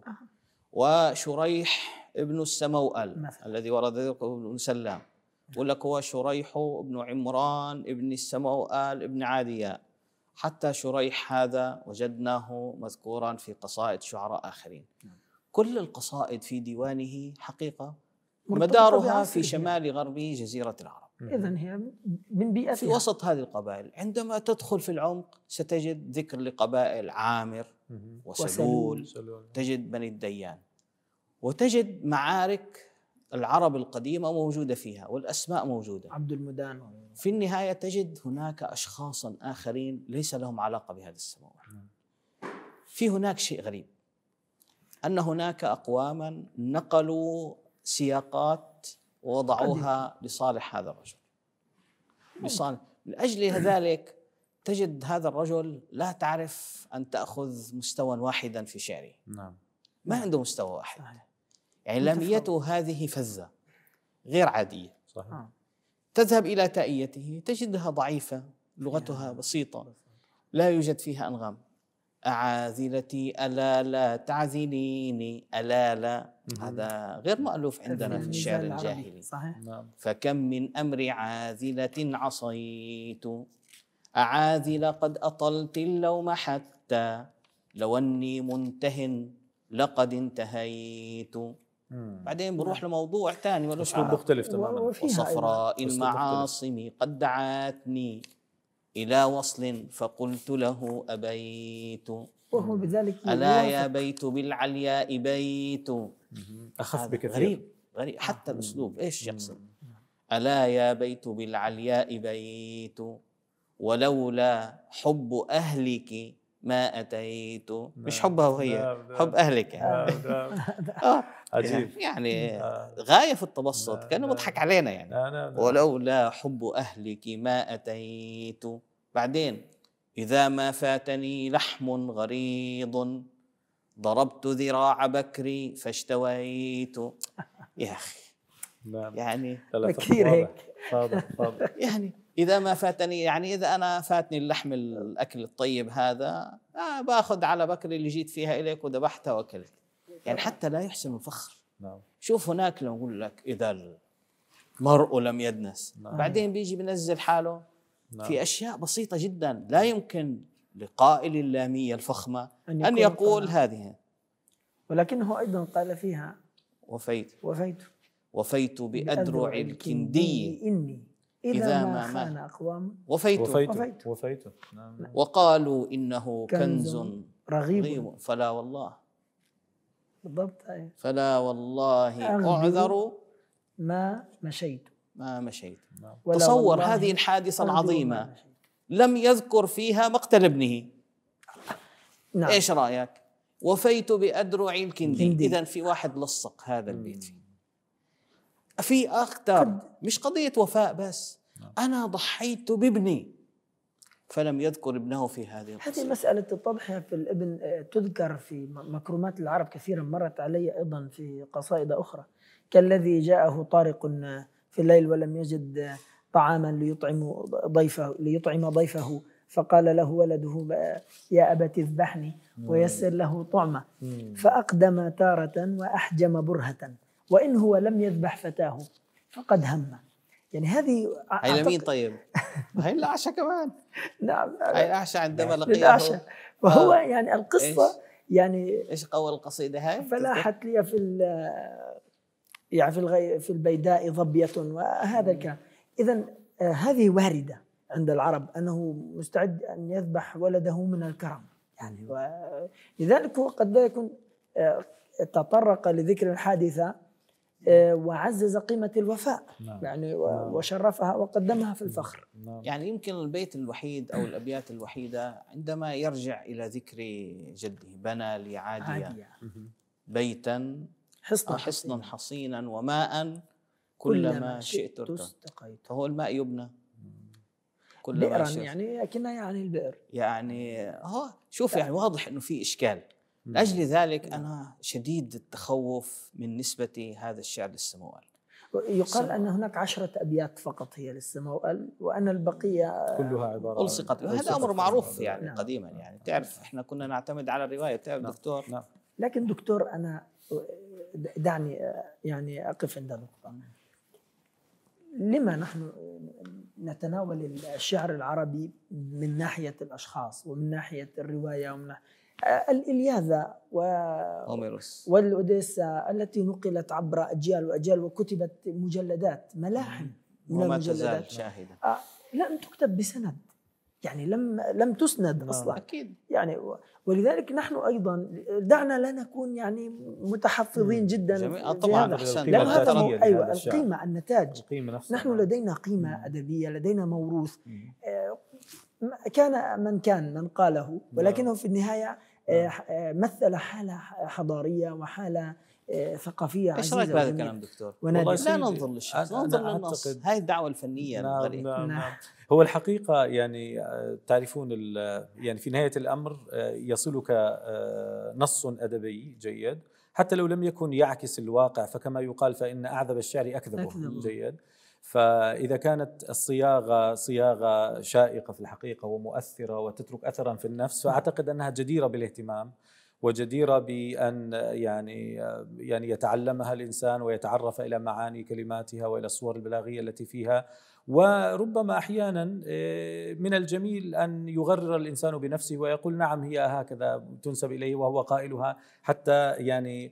وشريح ابن السموأل مثلا الذي ورد ذكره ابن سلام يقول لك هو شريح ابن عمران ابن السموأل ابن عادياء. حتى شريح هذا وجدناه مذكورا في قصائد شعراء آخرين. كل القصائد في ديوانه حقيقة مدارها في شمال غرب جزيرة العرب. إذن هي من بيئتها في وسط هذه القبائل. عندما تدخل في العمق ستجد ذكر لقبائل عامر وسلول، تجد بني الديان، وتجد معارك العرب القديمة موجودة فيها والأسماء موجودة، عبد المدان. في النهاية تجد هناك أشخاصا آخرين ليس لهم علاقة بهذه السماوات. في هناك شيء غريب، أن هناك أقواما نقلوا سياقات ووضعوها لصالح هذا الرجل، لصالح. من أجل ذلك تجد هذا الرجل لا تعرف أن تأخذ مستوى واحدا في شعره. نعم. ما عنده مستوى واحد. يعني لاميته هذه فزة غير عادية. صحيح. تذهب إلى تائيته تجدها ضعيفة، لغتها بسيطة، لا يوجد فيها أنغام. أعاذلتي ألا لا تعذليني ألا لا، هذا غير مألوف عندنا في الشعر الجاهلي. صحيح. فكم من أمر عاذلة عصيت أعاذل قد أطلت اللوم حتى لو أني منته لقد انتهيت. مم. بعدين بروح لموضوع ثاني ملوش علاقة، مختلف تماما. وصفراء المعاصم قد دعاتني إلى وصل فقلت له أبيت، وهو بذلك ألا يا بيت بالعلياء بيت. أخف بكثير. غريب غريب حتى الأسلوب إيش يقصد. ألا يا بيت بالعلياء بيت، ولولا حب أهلك ما أتيت. مش حبها وهي، حب أهلك يعني. آه عجيب. يعني غاية في التبسط، كأنه بضحك علينا يعني. لا لا لا. ولولا حب أهلك ما أتيت. بعدين إذا ما فاتني لحم غريض ضربت ذراع بكري فاشتويت. يا أخي يعني كثير هيك. فاضل فاضل. يعني إذا ما فاتني، يعني إذا أنا فاتني اللحم الأكل الطيب هذا، آه باخذ على بكري اللي جيت فيها إليك وذبحتها وأكلت. يعني حتى لا يحسن الفخر. نعم. شوف هناك لو أقول لك إذا المرء لم يدنس، نعم. بعدين بيجي بنزل حاله، نعم. في أشياء بسيطة جدا لا يمكن لقائل اللامية الفخمة أن, أن يقول قال. هذه، ولكنه أيضا قال فيها وفيت وفيت وفيت بأدرع الكندي إني إذا, إذا ما خان أقوام وفيت وفيت, وفيت. وفيت. نعم. وقالوا إنه كنز, كنز رغيب, رغيب فلا والله بالضبط. فلا والله أعذر ما مشيت ما مشيت. تصور هذه الحادثة العظيمة لم يذكر فيها مقتل ابنه. نعم. إيش رأيك؟ وفيت بأدرع الكندي. إذن في واحد لصق هذا البيت فيه. في أكثر، مش قضية وفاء بس، أنا ضحيت بابني، فلم يذكر ابنه في هذه القصة. هذه مسألة التضحية في الابن تذكر في مكرمات العرب كثيرا، مرت علي أيضا في قصائد أخرى، كالذي جاءه طارق في الليل ولم يجد طعاما ليطعم ضيفه ليطعم ضيفه فقال له ولده يا أبت اذبحني ويسر له طعمه، فأقدم تارة وأحجم برهة، وإن هو لم يذبح فتاه فقد هم. يعني هذه هي لمين طيب؟ هي الأعشى كمان. نعم، هي الأعشى عندما لقيه. وهو يعني القصة إيش؟ يعني إيش قول القصيدة هاي؟ فلاحت لي في يعني في الغي في البيداء ظبية وهذا الكلام. إذن آه هذه واردة عند العرب أنه مستعد أن يذبح ولده من الكرم يعني، لذلك هو قد لا يكون آه تطرق لذكر الحادثة آه وعزز قيمة الوفاء. نعم. يعني وشرفها وقدمها في الفخر. نعم. يعني يمكن البيت الوحيد أو الأبيات الوحيدة عندما يرجع إلى ذكر جده، بنى لي عادية, عادية. بيتا حصنا حصنا حصينا وماء كلما شئت ارتقيت. فهو الماء يبنى بئرا يعني لكنها يعني البئر يعني هو شوف يعني واضح انه في اشكال. لاجل ذلك انا شديد التخوف من نسبه هذا الشعر للسموأل. يقال ان هناك عشرة ابيات فقط هي للسموأل وان البقيه كلها عباره الصقت. هذا امر معروف يعني نعم. قديما يعني تعرف احنا كنا نعتمد على الروايه. تعرف نعم. دكتور نعم. لكن دكتور انا دعني يعني أقف عند نقطة. لما نحن نتناول الشعر العربي من ناحية الأشخاص ومن ناحية الرواية ومن الإلياذة والأوديسا التي نقلت عبر أجيال وأجيال وكتبت مجلدات ملاحم من المجلدات شاهدة آه لم تكتب بسند يعني لم لم تسند اصلا اكيد يعني ولذلك نحن ايضا دعنا لا نكون يعني متحفظين جدا طبعا لأن هذا مو ايوه القيمه النتاج القيمة نحن لدينا قيمه ادبيه لدينا موروث آه كان من كان من قاله ولكنه في النهايه آه مثل حاله حضاريه وحاله ثقافيه عزيزه. ايش رايك بهذا الكلام دكتور؟ والله لا ننظر للشخص ننظر للنص. هاي الدعوه الفنيه. نعم نعم نعم. هو الحقيقه يعني تعرفون يعني في نهايه الامر يصلك نص ادبي جيد حتى لو لم يكن يعكس الواقع، فكما يقال فان اعذب الشعر اكذبه جيد. فإذا كانت الصياغة صياغة شائقة في الحقيقة ومؤثرة وتترك أثرا في النفس، فأعتقد أنها جديرة بالاهتمام وجديرة بأن يعني يعني يتعلمها الإنسان ويتعرف إلى معاني كلماتها وإلى الصور البلاغية التي فيها. وربما أحيانا من الجميل أن يغرر الإنسان بنفسه ويقول نعم هي هكذا تنسب إليه وهو قائلها، حتى يعني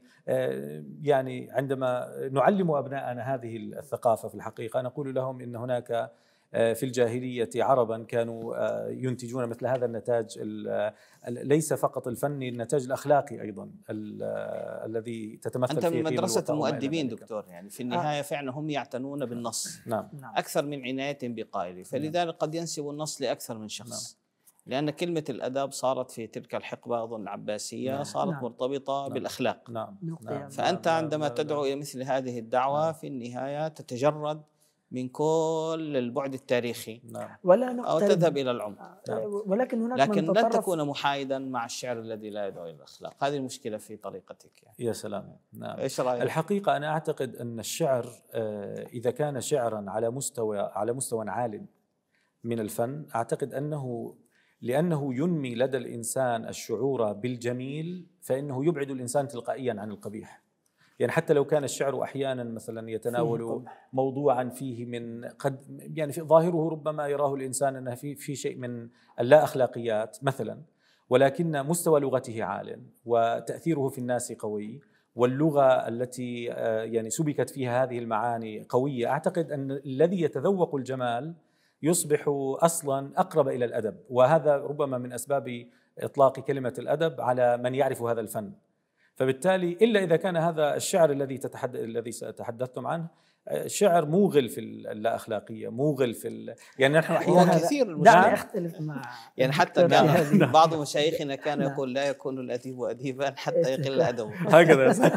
يعني عندما نعلم أبناءنا هذه الثقافة في الحقيقة نقول لهم إن هناك في الجاهلية عربا كانوا ينتجون مثل هذا النتاج، ليس فقط الفني، النتاج الأخلاقي أيضا الذي تتمثل أنت فيه من مدرسة المؤدبين دكتور، يعني في النهاية آه. فعلا هم يعتنون بالنص نعم. أكثر من عناية بقائله، فلذلك قد ينسب النص لأكثر من شخص. نعم. لأن كلمة الأدب صارت في تلك الحقبة أظن العباسية نعم. صارت نعم. مرتبطة نعم. بالأخلاق. نعم. نعم. فأنت نعم. عندما نعم. تدعو إلى مثل هذه الدعوة نعم. في النهاية تتجرد من كل البعد التاريخي نعم. ولا أو تذهب إلى العمق. نعم. ولكن هناك لكن لن تكون محايدا مع الشعر الذي لا يدعو إلى الأخلاق. هذه المشكلة في طريقتك يعني. يا سلام. نعم. إيش رأيك؟ الحقيقة أنا أعتقد أن الشعر إذا كان شعرا على مستوى على مستوى عال من الفن، أعتقد أنه لأنه ينمي لدى الإنسان الشعور بالجميل فإنه يبعد الإنسان تلقائيا عن القبيح. يعني حتى لو كان الشعر أحيانا مثلا يتناول موضوعا فيه من قد يعني في ظاهره ربما يراه الإنسان أنه في في شيء من اللا أخلاقيات مثلا، ولكن مستوى لغته عال وتأثيره في الناس قوي، واللغة التي يعني سبكت فيها هذه المعاني قوية. أعتقد أن الذي يتذوق الجمال يصبح أصلا أقرب إلى الأدب، وهذا ربما من أسباب إطلاق كلمة الأدب على من يعرف هذا الفن. فبالتالي إلا إذا كان هذا الشعر الذي تتحدث الذي تحدثتم عنه شعر موغل في اللا أخلاقية، موغل في ال... يعني نحن أحيانا كثير دعني أختلف مع يعني حتى كان بعض مشايخنا كان يقول لا يكون الأديب أديبا حتى يقل أدبه هكذا.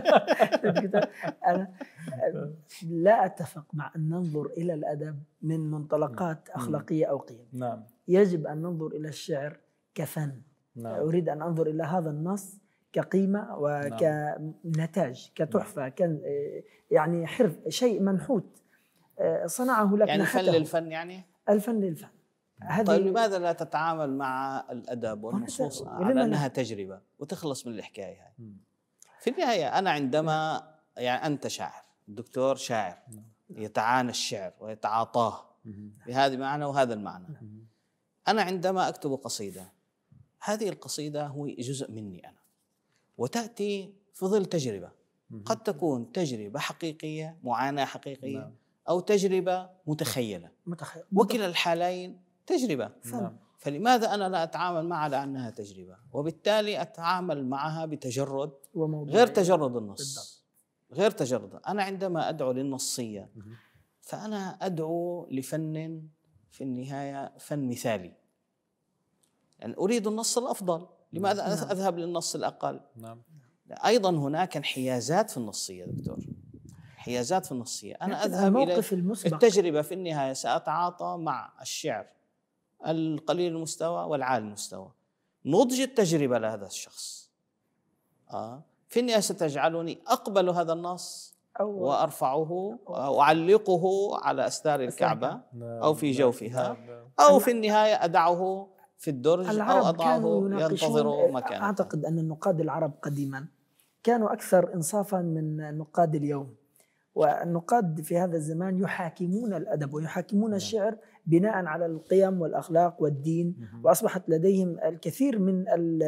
أنا لا أتفق مع أن ننظر إلى الأدب من منطلقات أخلاقية أو قيم. نعم. يجب أن ننظر إلى الشعر كفن. نعم. أريد أن أنظر إلى هذا النص كقيمة وكنتاج كتحفة، كان يعني حرف شيء منحوت صنعه لك يعني الفن للفن، يعني الفن للفن. طيب لماذا لا تتعامل مع الأدب والنصوص على أنها تجربة وتخلص من الحكاية هاي؟ في النهاية أنا عندما يعني أنت شاعر، الدكتور شاعر يتعانى الشعر ويتعاطاه بهذا المعنى وهذا المعنى. أنا عندما أكتب قصيدة، هذه القصيدة هو جزء مني أنا، وتأتي في ظل تجربة، قد تكون تجربة حقيقية، معاناة حقيقية، أو تجربة متخيلة. متخيل. وكلا الحالين تجربة. فن. فلماذا أنا لا أتعامل معها على أنها تجربة، وبالتالي أتعامل معها بتجرد غير تجرد النص، غير تجرد. أنا عندما أدعو للنصية فأنا أدعو لفن في النهاية فن مثالي، يعني أريد النص الأفضل. لماذا نعم. أذهب للنص الأقل؟ نعم. أيضا هناك انحيازات في النصية دكتور، انحيازات في النصية. أنا أذهب إلى التجربة، في النهاية سأتعاطى مع الشعر القليل المستوى والعالي المستوى، نضج التجربة لهذا الشخص آه. في النهاية ستجعلني أقبل هذا النص وأرفعه وأعلقه على أستار الكعبة أو في جوفها، أو في النهاية أدعه في الدرج أو أضعه ينتظر مكانه. أعتقد أن النقاد العرب قديما كانوا أكثر إنصافا من نقاد اليوم، والنقاد في هذا الزمان يحاكمون الأدب ويحاكمون الشعر بناء على القيم والأخلاق والدين، وأصبحت لديهم الكثير من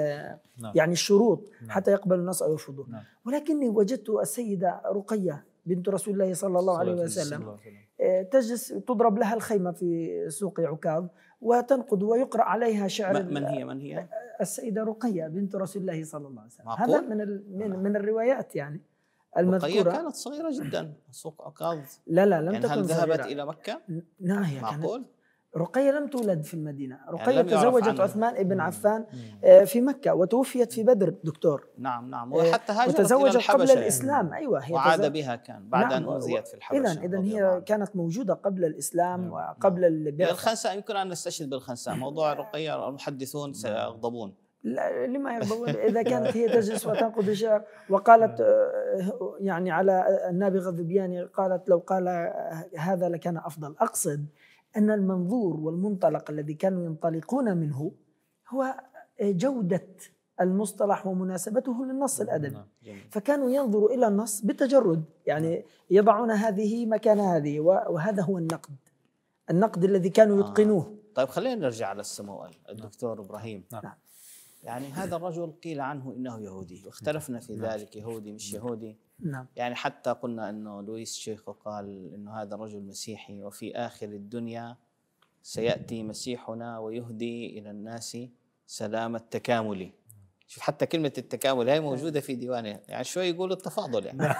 يعني الشروط حتى يقبلوا النص أو يرفضوه. ولكني وجدت السيدة رقية بنت رسول الله صلى الله عليه وسلم تجلس تضرب لها الخيمة في سوق عكاظ وتنقد ويقرأ عليها شعر. من هي من هي السيدة رقية بنت رسول الله صلى الله عليه وسلم. معقول؟ هذا من من, من الروايات يعني المذكورة. رقية كانت صغيرة جدا، سوق عكاظ. لا لا لم يعني تكن هل ذهبت صغيرة. إلى مكة؟ لا هي معقول؟ رقية لم تولد في المدينة، رقية يعني تزوجت عثمان بن عفان في مكة وتوفيت في بدر دكتور. نعم نعم. وحتى هاجرت وتزوجت إلى قبل يعني. الإسلام. أيوة هي وعاد بها كان بعد نعم. أن أوذيت في الحبشة. إذن إذن هي كانت موجودة قبل الإسلام نعم. وقبل البعثة. الخنساء يمكن أن نستشهد بالخنساء، موضوع رقية المحدثون سيغضبون. لا لما يغضبون إذا كانت هي تجلس وتنقد الشعر. وقالت يعني على النابغة الذبياني قالت لو قال هذا لكان أفضل. أقصد أن المنظور والمنطلق الذي كانوا ينطلقون منه هو جودة المصطلح ومناسبته للنص الأدبي، فكانوا ينظروا إلى النص بالتجرد، يعني يضعون هذه مكان هذه، وهذا هو النقد النقد الذي كانوا يتقنوه. آه. طيب خلينا نرجع على السموئل الدكتور إبراهيم. نعم. يعني هذا الرجل قيل عنه إنه يهودي، واختلفنا في ذلك، يهودي مش يهودي. نعم. يعني حتى قلنا أنه لويس شيخو قال أنه هذا رجل مسيحي، وفي آخر الدنيا سيأتي مسيحنا ويهدي إلى الناس سلام التكامل. شوف حتى كلمة التكامل هي موجودة في ديوانه، يعني شوي يقولوا التفاضل يعني.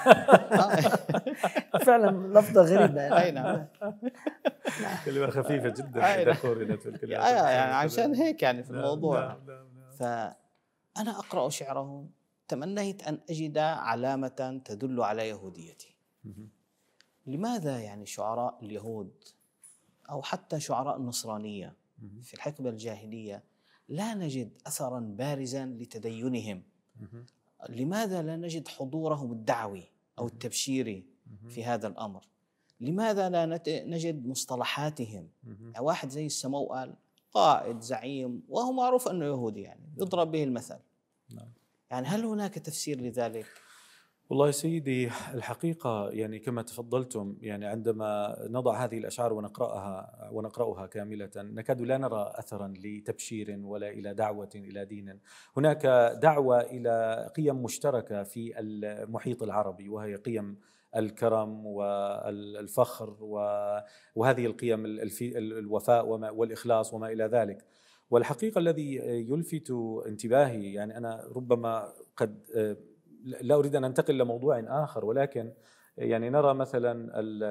فعلا لفظة غريبة يعني. أي نعم. كلمة خفيفة جدا إذا قورنت بالكلمات. يعني عشان هيك يعني في الموضوع. نعم نعم نعم. فأنا أقرأ شعره تمنيت أن أجد علامة تدل على يهوديتي. لماذا يعني شعراء اليهود أو حتى شعراء النصرانية في الحقبة الجاهلية لا نجد أثرا بارزا لتدينهم؟ لماذا لا نجد حضورهم الدعوي أو التبشيري في هذا الأمر؟ لماذا لا نجد مصطلحاتهم؟ يعني واحد زي السموأل قائد زعيم وهو معروف أنه يهودي، يعني يضرب به المثل. يعني هل هناك تفسير لذلك؟ والله سيدي الحقيقة يعني كما تفضلتم، يعني عندما نضع هذه الأشعار ونقرأها ونقرأها كاملة نكاد لا نرى أثرا لتبشير ولا إلى دعوة إلى دين. هناك دعوة إلى قيم مشتركة في المحيط العربي، وهي قيم الكرم والفخر وهذه القيم، الوفاء والإخلاص وما إلى ذلك. والحقيقة الذي يلفت انتباهي، يعني أنا ربما قد لا أريد أن أنتقل لموضوع آخر، ولكن يعني نرى مثلا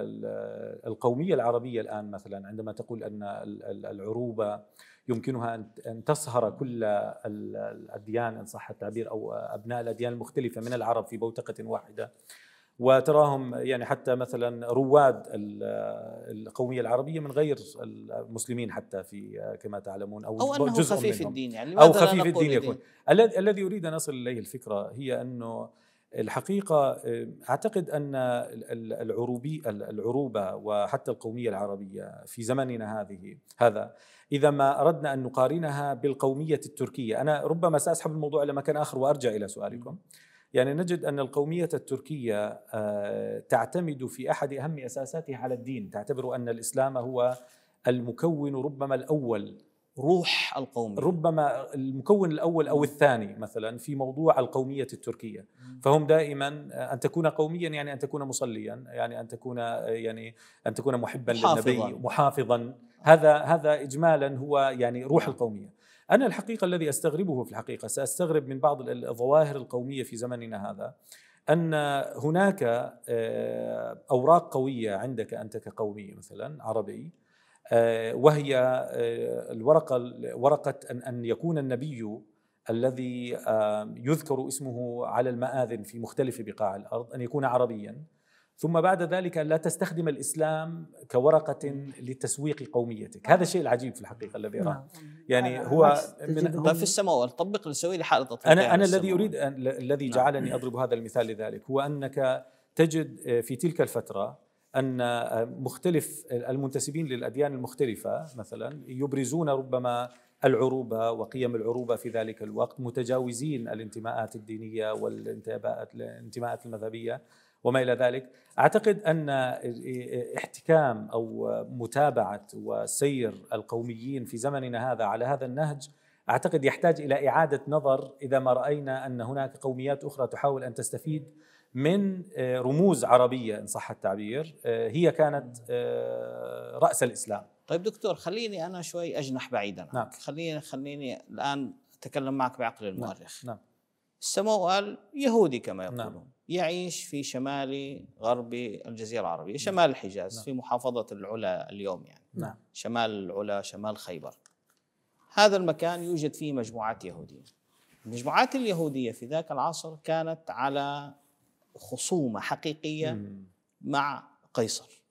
القومية العربية الآن مثلا عندما تقول أن العروبة يمكنها أن تصهر كل الأديان إن صح التعبير أو أبناء الأديان المختلفة من العرب في بوتقة واحدة، وتراهم يعني حتى مثلا رواد القومية العربية من غير المسلمين حتى في كما تعلمون أو, أو أنه جزء خفيف منهم الدين، يعني أو خفيف الدين يكون. الذي الذي أريد أن أصل إليه الفكرة هي أنه الحقيقة أعتقد أن العروبي العروبة وحتى القومية العربية في زمننا هذه هذا إذا ما أردنا أن نقارنها بالقومية التركية، أنا ربما سأسحب الموضوع إلى مكان آخر وأرجع إلى سؤالكم. يعني نجد أن القومية التركية تعتمد في أحد أهم أساساتها على الدين، تعتبر أن الإسلام هو المكون ربما الأول، روح القومية، ربما المكون الأول أو الثاني مثلا في موضوع القومية التركية. فهم دائما أن تكون قوميا يعني أن تكون مصليا، يعني أن تكون يعني أن تكون محبا محافظاً. للنبي محافظا. هذا هذا إجمالا هو يعني روح القومية. أنا الحقيقة الذي أستغربه في الحقيقة سأستغرب من بعض الظواهر القومية في زمننا هذا أن هناك أوراق قوية عندك أنت كقومي مثلا عربي، وهي الورقة ورقة أن يكون النبي الذي يذكر اسمه على المآذن في مختلف بقاع الأرض أن يكون عربيا، ثم بعد ذلك لا تستخدم الإسلام كورقة لتسويق قوميتك. هذا الشيء العجيب في الحقيقة الذي أراه. يعني هو من في السماء طبق نسوي لي حالة تطبيق. أنا أنا الذي أريد أن الذي جعلني أضرب هذا المثال لذلك هو أنك تجد في تلك الفترة أن مختلف المنتسبين للأديان المختلفة مثلا يبرزون ربما العروبة وقيم العروبة في ذلك الوقت، متجاوزين الانتماءات الدينية والانتماءات المذهبية وما إلى ذلك. أعتقد أن احتكام أو متابعة وسير القوميين في زمننا هذا على هذا النهج أعتقد يحتاج إلى إعادة نظر إذا ما رأينا أن هناك قوميات أخرى تحاول أن تستفيد من رموز عربية إن صح التعبير هي كانت رأس الإسلام. طيب دكتور، خليني أنا شوي أجنح بعيدا عنك. نعم. خليني خليني الآن أتكلم معك بعقل المؤرخ. نعم. السموأل يهودي كما يقولون. نعم. يعيش في شمال غرب الجزيرة العربية، شمال الحجاز. نعم. في محافظة العلا اليوم يعني. نعم. شمال العلا، شمال خيبر. هذا المكان يوجد فيه مجموعات يهودية. المجموعات اليهودية في ذاك العصر كانت على خصومة حقيقية م. مع قيصر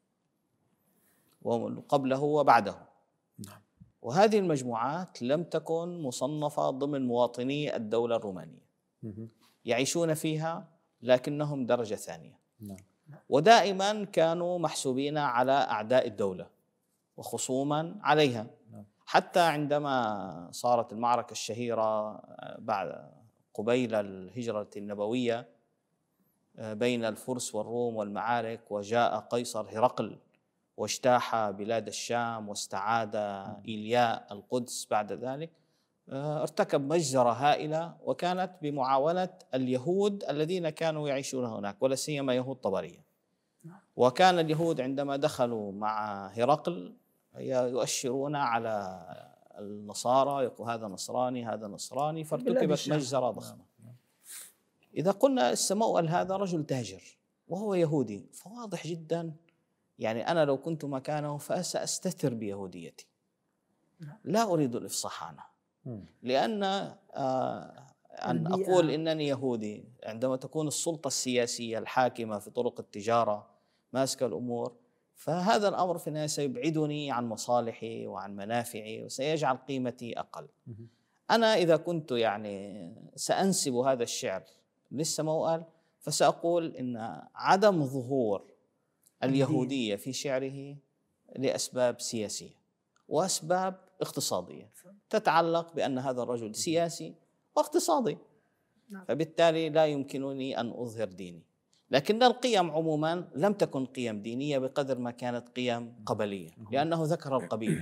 وقبله وبعده. نعم. وهذه المجموعات لم تكن مصنفة ضمن مواطني الدولة الرومانية. م. يعيشون فيها لكنهم درجة ثانية. نعم. ودائما كانوا محسوبين على أعداء الدولة وخصوما عليها. نعم. حتى عندما صارت المعركة الشهيرة بعد قبيل الهجرة النبوية بين الفرس والروم والمعارك، وجاء قيصر هرقل واجتاح بلاد الشام واستعاد إيلياء القدس بعد ذلك، ارتكب مجزرة هائلة، وكانت بمعاونة اليهود الذين كانوا يعيشون هناك، ولا سيما يهود طبرية. وكان اليهود عندما دخلوا مع هرقل يؤشرون على النصارى، يقول هذا نصراني هذا نصراني، فارتكبت مجزرة ضخمة. إذا قلنا السموأل هذا رجل تاجر وهو يهودي، فواضح جدا يعني أنا لو كنت مكانه فسأستتر بيهوديتي، لا أريد الإفصاح عنها، لأن آه أن أقول إنني يهودي عندما تكون السلطة السياسية الحاكمة في طرق التجارة ماسكة الأمور، فهذا الأمر في النهاية سيبعدني عن مصالحي وعن منافعي وسيجعل قيمتي أقل. أنا إذا كنت يعني سأنسب هذا الشعر للسموأل فسأقول إن عدم ظهور اليهودية في شعره لأسباب سياسية وأسباب اقتصادية تتعلق بأن هذا الرجل سياسي واقتصادي، فبالتالي لا يمكنني أن أظهر ديني. لكن القيم عموما لم تكن قيم دينية بقدر ما كانت قيم قبلية، لأنه ذكر القبيلة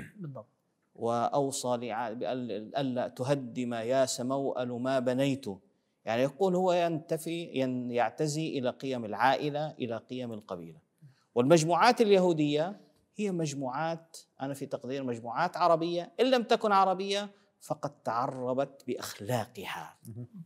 وأوصى ألا تهدم يا سموأل ما بنيت، يعني يقول هو ينتفي يعتزي إلى قيم العائلة إلى قيم القبيلة. والمجموعات اليهودية هي مجموعات، أنا في تقدير مجموعات عربية، إن لم تكن عربية فقد تعربت بأخلاقها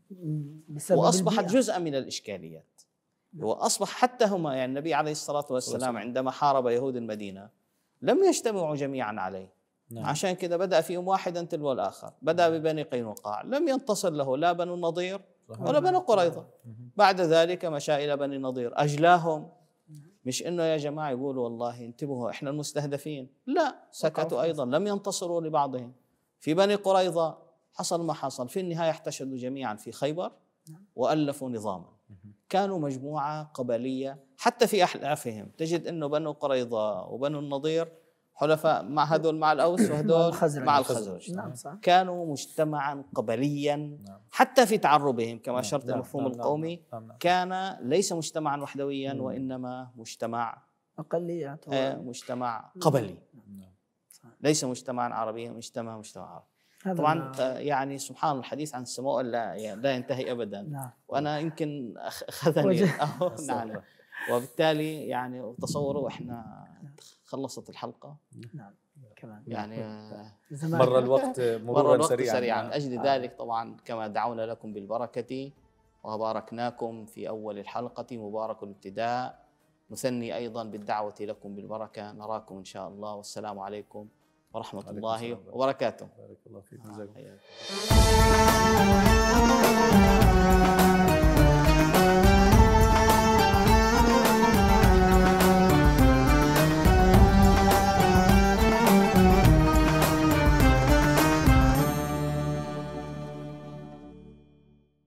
وأصبحت جزءا من الإشكاليات، وأصبح حتى هما يعني النبي عليه الصلاة والسلام عندما حارب يهود المدينة لم يجتمعوا جميعا عليه، عشان كده بدأ فيهم واحدا تلو الآخر، بدأ ببني قينقاع لم ينتصر له لا بنو النضير ولا بنو قريظة، بعد ذلك مشى إلى بني النضير أجلاهم، مش إنه يا جماعة يقولوا والله انتبهوا إحنا المستهدفين، لا، سكتوا أيضا لم ينتصروا لبعضهم. في بني قريظة حصل ما حصل، في النهاية احتشدوا جميعا في خيبر وألفوا نظاما، كانوا مجموعة قبلية. حتى في أحلافهم تجد إنه بنو قريظة وبنو النضير حلفاء مع هذول مع الأوس وهذول مع الخزرج، كانوا مجتمعا قبليا. حتى في تعربهم كما شرط المفهوم القومي كان ليس مجتمعا وحدويا وإنما مجتمع أقليات، مجتمع قبلي، ليس مجتمعا عربيا، مجتمع مجتمع عربي. طبعا يعني سبحان الحديث عن السموأل لا يعني لا ينتهي أبدا، نعم. وأنا يمكن أخذني نعم. وبالتالي يعني تصوروا إحنا خلصت الحلقة، نعم كمان يعني مر الوقت مرورا سريعا. سريعا من أجل ذلك طبعا كما دعونا لكم بالبركة وباركناكم في أول الحلقة مبارك الابتداء، نثني أيضا بالدعوة لكم بالبركة. نراكم إن شاء الله، والسلام عليكم ورحمة الله وبركاته. بارك الله فيك.